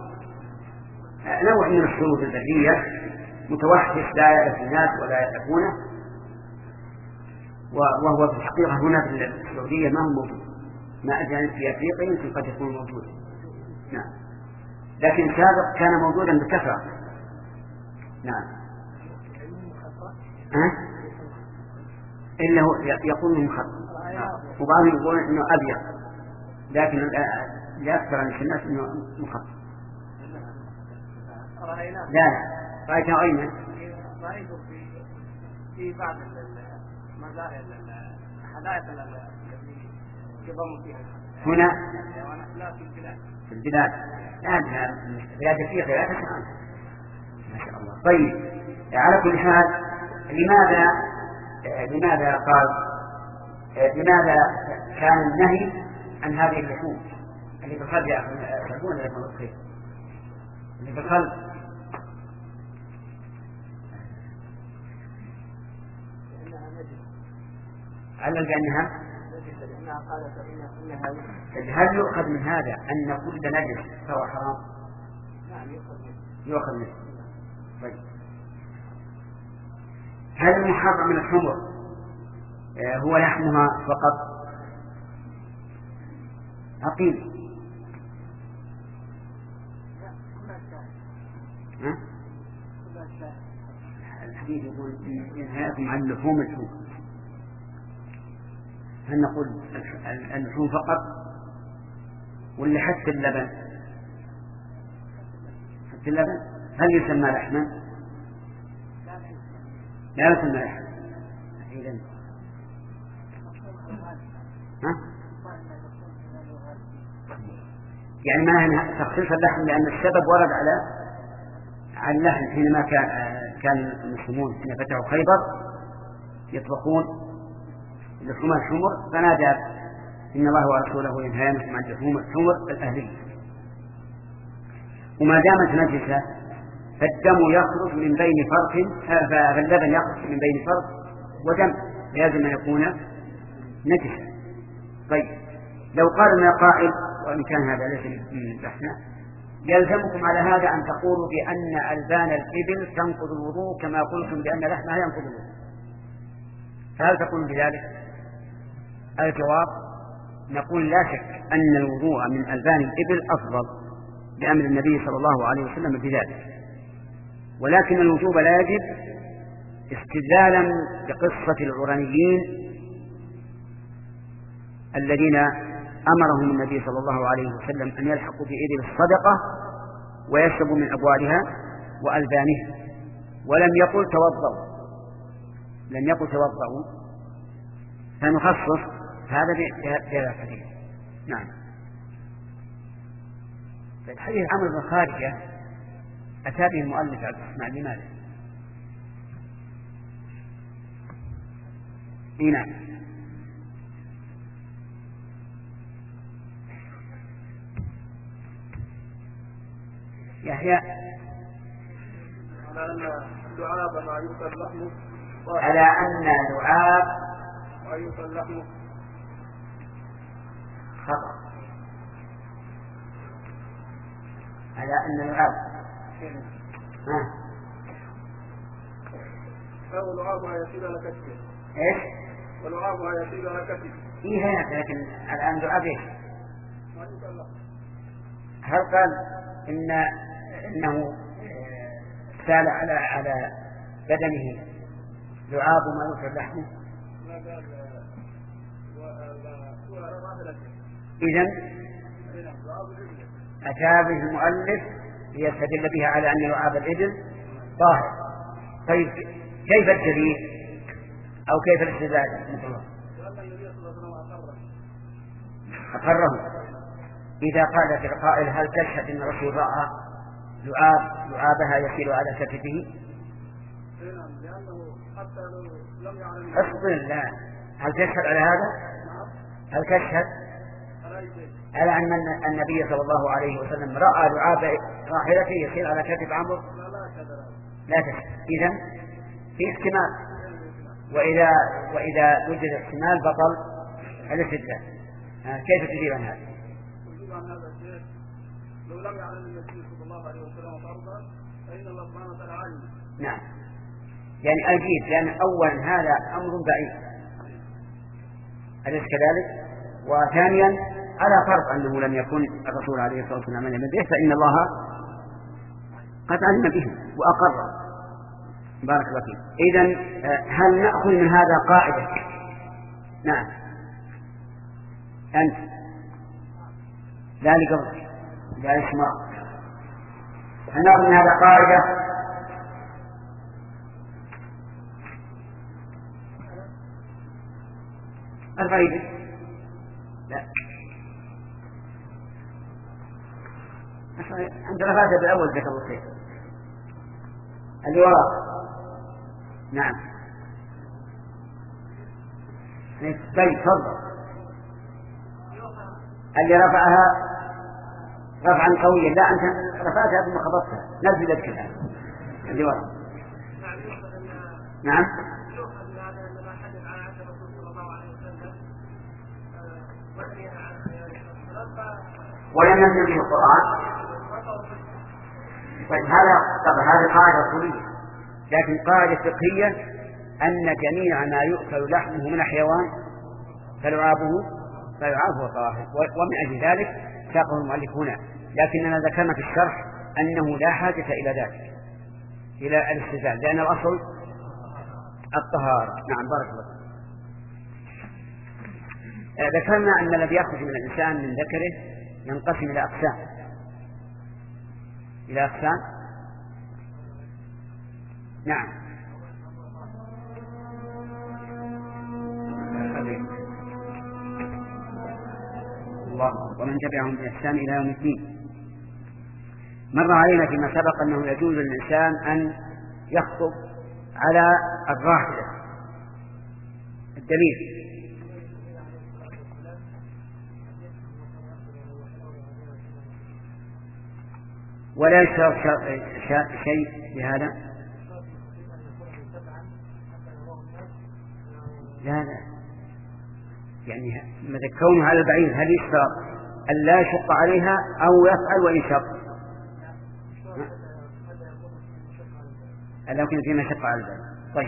نوع من الشروط البرية متوحش لا يعرف الناس ولا يعرفونه، وهو في الحقيقة هنا في السعودية ما هو موجود. ما أدري في أفريقيا يمكن قد يكون موجود، نعم، لكن سابق كان موجودا بكثرة. نعم. ها؟ إلا هو يقول إنه مخطط، وبعضهم يقول إنه أبيض، لكن لأكثر الناس إنه مخطط. لا لا رأيته أين؟ رأيته في في بعض المزارع الحدائق التي يضم فيها. هنا؟ لا في البلاد. في البلاد. لا بلاد أفريقيا لا تسمع. ما شاء الله. طيب على كل حال لماذا لماذا قال لماذا كان النهي عن هذه اللحوم اللي في الخلق يأكلون لكم الخير اللي في الخلق؟ علل بأنها هل يؤخذ من هذا أن كل نجس فهو حرام؟ يؤخذ منه. طيب هل المحرم من الحمر هو لحمها فقط؟ عقيل. ها؟ الحديث يقول ينهاكم عن لحوم الحمر. هل نقول اللحوم فقط ولا حتى اللبن؟ حتى اللبن هل يسمى لحما؟ لا يسمى لحما. إذن ها؟ يعني ما تخصيص اللحم لأن السبب ورد على على اللحم حينما كان كان المسلمون حين فتحوا خيبر يطبخون لحوم الحمر فنادى إن الله ورسوله ينهانكم عن لحوم الحمر الأهلية. وما دامت نجسة فالدم يخرج من بين فرق، فاللبن يخرج من بين فرق ودم لازم أن يكون نجسا. طيب لو قال لنا قائل وإن كان هذا ليس من بحثنا يلزمكم على هذا أن تقولوا بأن ألبان الإبل تنقض الوضوء كما قلتم بأن لحمها ينقض الوضوء، فهل تقولون بذلك؟ الجواب نقول لا شك أن الوضوء من ألبان الإبل أفضل بأمر النبي صلى الله عليه وسلم بذلك، ولكن الوجوب لا يجب استدلالا بقصة العرانيين الذين أمرهم النبي صلى الله عليه وسلم أن يلحقوا بإبل الصدقة ويشربوا من أبوالها وألبانها، ولم يقل توضوا لم يقل توضوا فنخصص هذا بهذا الحديث. نعم. في حديث عمرو بن خارجة أتى به المؤلف عبد الرحمن لماذا؟ نعم. يحيى على أن لعاب ما يؤكل لحمه على أن لعاب ما يؤكل لحمه خطأ، على أن لعاب ها أو لعابها يصير على كتفه. إيش؟ ولعابها يصير على كتفه. إيه هنا لكن الآن لعاب إيش؟ ما يؤكل لحمه. هل قال إن إنه سال على على بدنه لعاب ما يؤكل لحمه؟ ما قال إذن أتى به المؤلف ليستدل بها على أن لعاب الإبل طاهر. طيب كيف الدليل أو كيف الاستدلال؟ أقره. إذا قال في القائل هل تشهد أن الرسول رأى لعاب لعابها يسير على كتفه؟ اصبر لا هل تشهد على هذا؟ هل تشهد؟ على أن النبي صلى الله عليه وسلم رأى لعاب راحلته يسير على كتف عمرو لا تشك. إذن في احتمال، وإذا وإذا وجد احتمال بطل الاستدلال. كيف تجيب عن هذا؟ تجيب عن هذا الشيء لو لم يعلم النبي صلى الله عليه وسلم فرضا فإن الله سبحانه وتعالى علم. نعم، يعني أجيب، لأن أولا هذا أمر بعيد أليس كذلك؟ وثانيا على فرض أنه لم يكن الرسول عليه الصلاة والسلام علم به فإن الله قد علم به وأقر. بارك الله فيك. إذن هل نأخذ من هذا قاعدة؟ نعم أنت لا لقبض لا اسمع. هل نأخذ من هذا قاعدة؟ الغيب لا عند رفاته بالأول ذكر الله خير اللي وراء. نعم طيب تفضل. اللي رفعها رفعا قويا. لا أنت رفعتها ثم خبطتها. نزل يدك الآن اللي وراء. نعم ولم ينزل به القرآن. طيب هذا طبعا هذه قاعدة أصولية، لكن قاعدة فقهية أن جميع ما يؤكل لحمه من الحيوان فلعابه فلعابه طاهر، ومن أجل ذلك ساقه المؤلف هنا. لكننا ذكرنا في الشرح أنه لا حاجة إلى ذلك، إلى الاستدلال، لأن الأصل الطهارة. نعم بارك الله. ذكرنا أن الذي يخرج من الإنسان من ذكره ينقسم إلى أقسام إلى أقسام نعم الله ومن تبعهم بإحسان إلى يوم الدين. مر علينا فيما سبق أنه يجوز للإنسان أن يخطب على الراحلة الدليل ولا يشترط شيء بهذا. لا لا يعني كونه على البعير هل يشترط أن لا يشق عليها أو يفعل وإن شق؟ ألا يكون في مشقة على البعير. طيب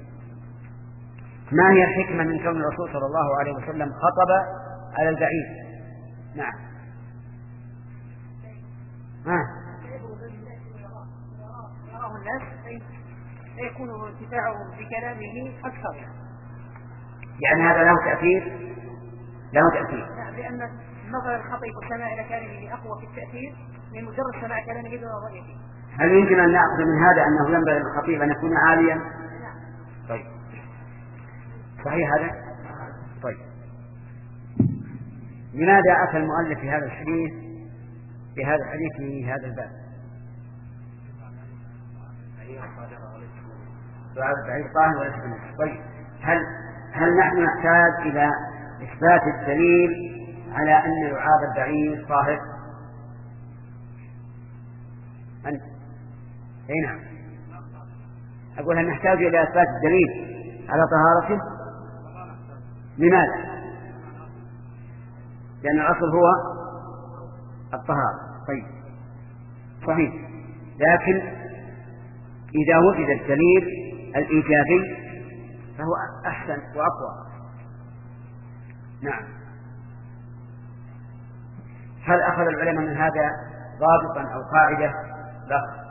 ما هي الحكمة من كون الرسول صلى الله عليه وسلم خطب على البعير؟ نعم ها الناس فيكون انتفاعهم بكلامه أكثر. يعني هذا له تأثير له تأثير نعم، لأن نظر الخطيب والسماع إلى كلامه أقوى في التأثير من مجرد سماع كلامه دون رؤيته. هل يمكن أن نأخذ من هذا أنه ينبغي للخطيب أن يكون عاليا؟ نعم. طيب صحيح هذا؟ طيب لماذا أتى المؤلف في هذا الحديث بهذا الحديث في هذا الباب؟ بعيد طاهر وليس بنفسه. طيب هل هل نحن نحتاج إلى إثبات الدليل على أن لعاب البعير طاهر؟ أنت أي نعم أقول هل نحتاج إلى إثبات الدليل على طهارته؟ لماذا؟ لأن الأصل هو الطهارة. طيب صحيح، لكن إذا وجد الدليل الإيجابي فهو أحسن وأقوى. نعم هل أخذ العلماء من هذا ضابطا أو قاعدة؟ لا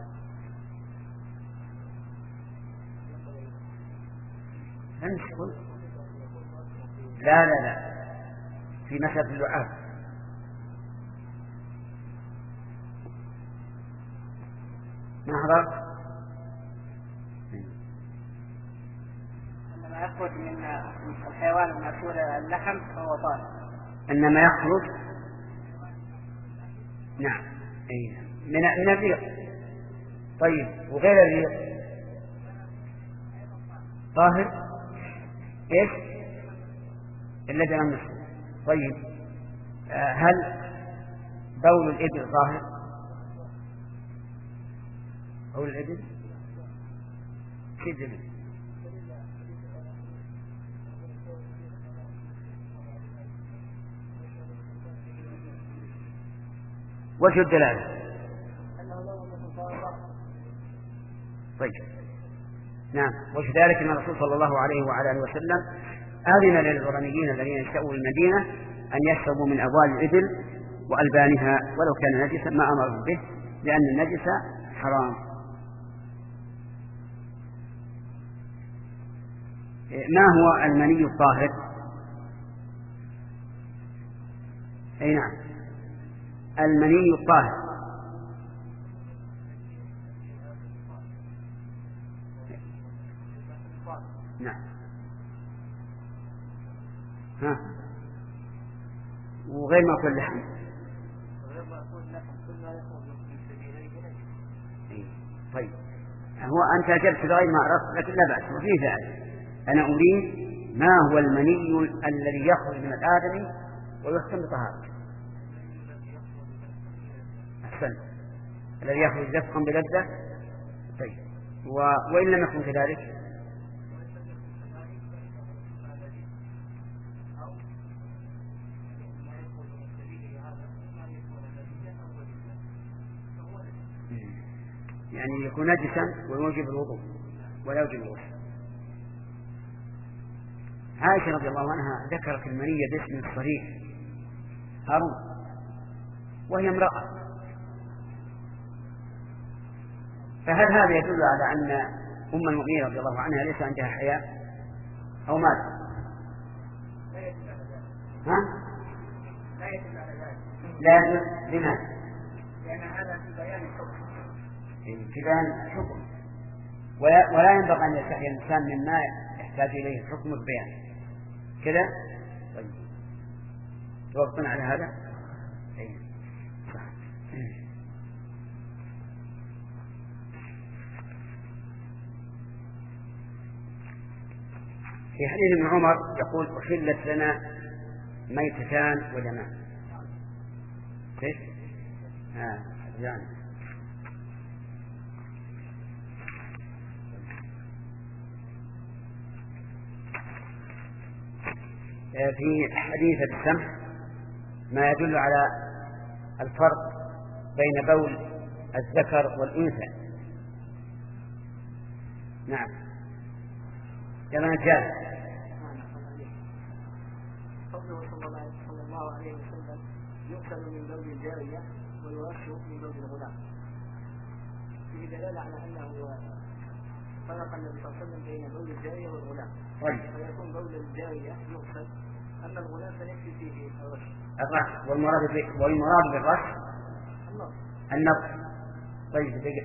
لا لا لا في مسألة اللعاب نهضر إنما يخرج من الحيوان المأكول اللحم فهو طاهر. إنما يخرج نعم أي من من الريق. طيب وغير الريق طاهر ايش؟ الذي لم يخرج. طيب هل بول الإبل ظاهر؟ بول الإبل كذب. وجه الدلالة. طيب نعم. وجه ذلك أن الرسول صلى الله عليه وعلى آله وسلم أذن للغرميين الذين يشتؤوا المدينة أن يشربوا من أبوال الإبل وألبانها ولو كان نجسا ما أمرهم به لأن النجس حرام. ما هو المني الطاهر؟ أي نعم المني الطاهر نعم. ها وغير ما كل لحم. طيب هو أنت أجبت بغير ما أردت لكن لا بأس وفيه ذلك. أنا أريد ما هو المني الذي يخرج من الآدمي ويحكم بطهارته. أحسن. الذي يخرج دفقا بلذة. طيب و... وإن لم يكن كذلك يعني يكون نجسا ويوجب الوضوء ولا يوجب الوضوء. عائشة رضي الله عنها ذكرت المنية باسم الصريح هارون وهي امرأة، فهل هذا يدل على أن أم المؤمنين رضي الله عنها ليس عندها حياء أو ماذا؟ ها؟ لا يدل على ذلك. لا يدل. لماذا؟ لأن هذا في بيان الحكم. في بيان الحكم ولا, ولا ينبغي أن يستحي الإنسان مما يحتاج إليه الحكم والبيان كذا. طيب توقفنا على هذا. أي صح. في حديث ابن عمر يقول أحلت لنا ميتتان ودمان. كيف؟ آه يعني في حديث السمح ما يدل على الفرق بين بول الذكر والأنثى. نعم يا رجال. قوله صلى الله عليه وسلم يؤكل من بول الجارية ويرش من بول الغلام فيه دلالة على أنه فرق النبي صلى الله عليه وسلم بين بول الجارية والغلام. فيكون بول الجارية يغسل أما الغلام فيكفي فيه الرش. الرش والمراد والمراد بالرش النظر. طيب دقيقة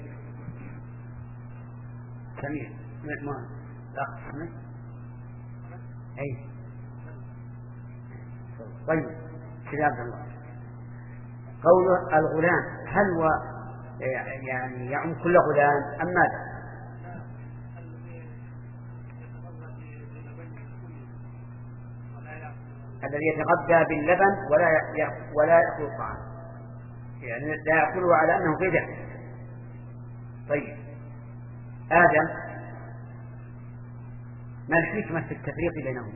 سمير ما لا سمير أي طيب سيدي عبد الله قول الغلام هل هو يعني يعم كل غلام أم ماذا؟ الذي يتغذى باللبن ولا ولا يأكل الطعام يعني لا يأكله على أنه غذاء. طيب آدم ما الحكمة في التفريق بينهم؟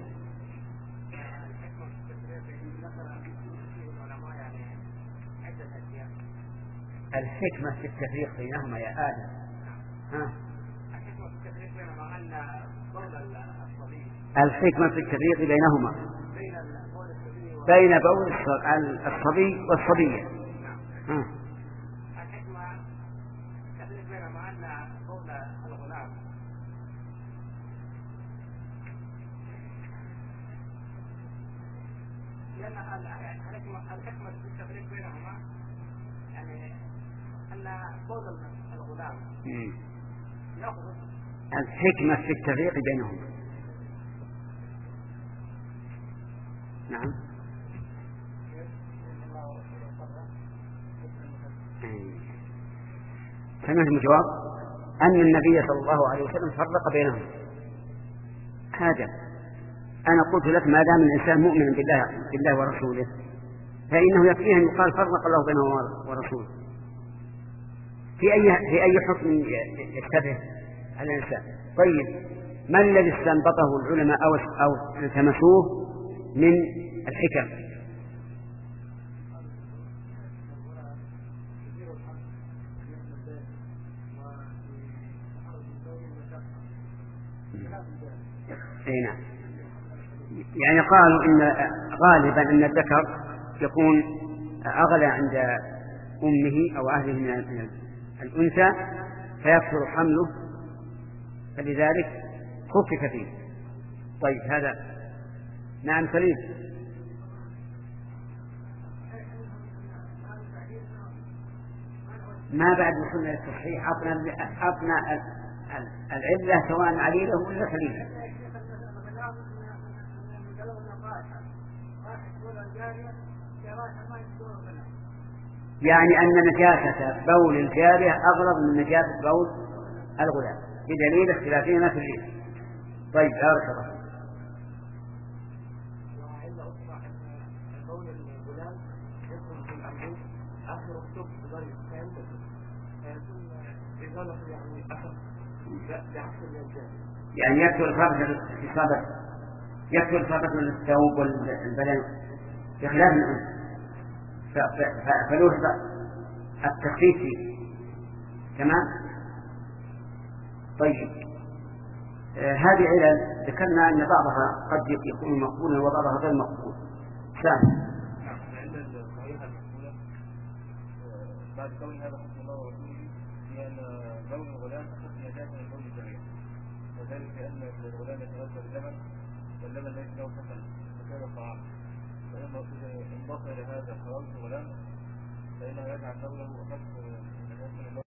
الحكمة في التفريق بينهما يا آدم. ها الحكمة في التفريق بينهما أن بول الصبي الحكمة في التفريق بينهما بين بول الصبي والصبية. ها الحكمة التفريق بينهما أن بول الغلام لأن الحكمة في التفريق بينهما يعني أن بول الغلام يأخذ الحكمة في التفريق بينهما. نعم سمعت الجواب أن النبي صلى الله عليه وسلم فرق بينهم. هذا أنا قلت لك ما دام الإنسان مؤمن بالله بالله ورسوله فإنه يكفيه أن يقال فرق الله بينه ورسوله. في أي في أي حكم يشتبه على الإنسان. طيب، ما الذي استنبطه العلماء أو أو التمسوه من الحكم؟ أي نعم. يعني قالوا إن غالبا أن الذكر يكون أغلى عند أمه أو أهله من الأنثى فيكثر حمله، فلذلك خفف فيه. طيب هذا نعم سليم. ما بعد وصلنا للتصحيح أطنى العلة سواء عليلة ولا خليلة. يعني أن نجاسة بول الجارية أغلظ من نجاسة بول الغلام بدليل اختلافهما في الليل. طيب بارك الله. يعني يكثر الخبث في صابت يكثر الخبث من الثوب والبدن بخلاف الأنثى، فلوح التخفيف فيه. تمام. طيب آه هذه علل ذكرنا أن بعضها قد يكون مقبولا وبعضها غير مقبول. ثاني بعد كون هذا حكم الله ورسوله في أن بول الغلام حكم نجاة من بول الجميع، وذلك لأن الغلام يتغذى باللبن واللبن ليس له حسن فكان الطعام، فإنه إذا انضاف إلى هذا حرام الغلام فإنه يجعل بوله أخف من نجاة من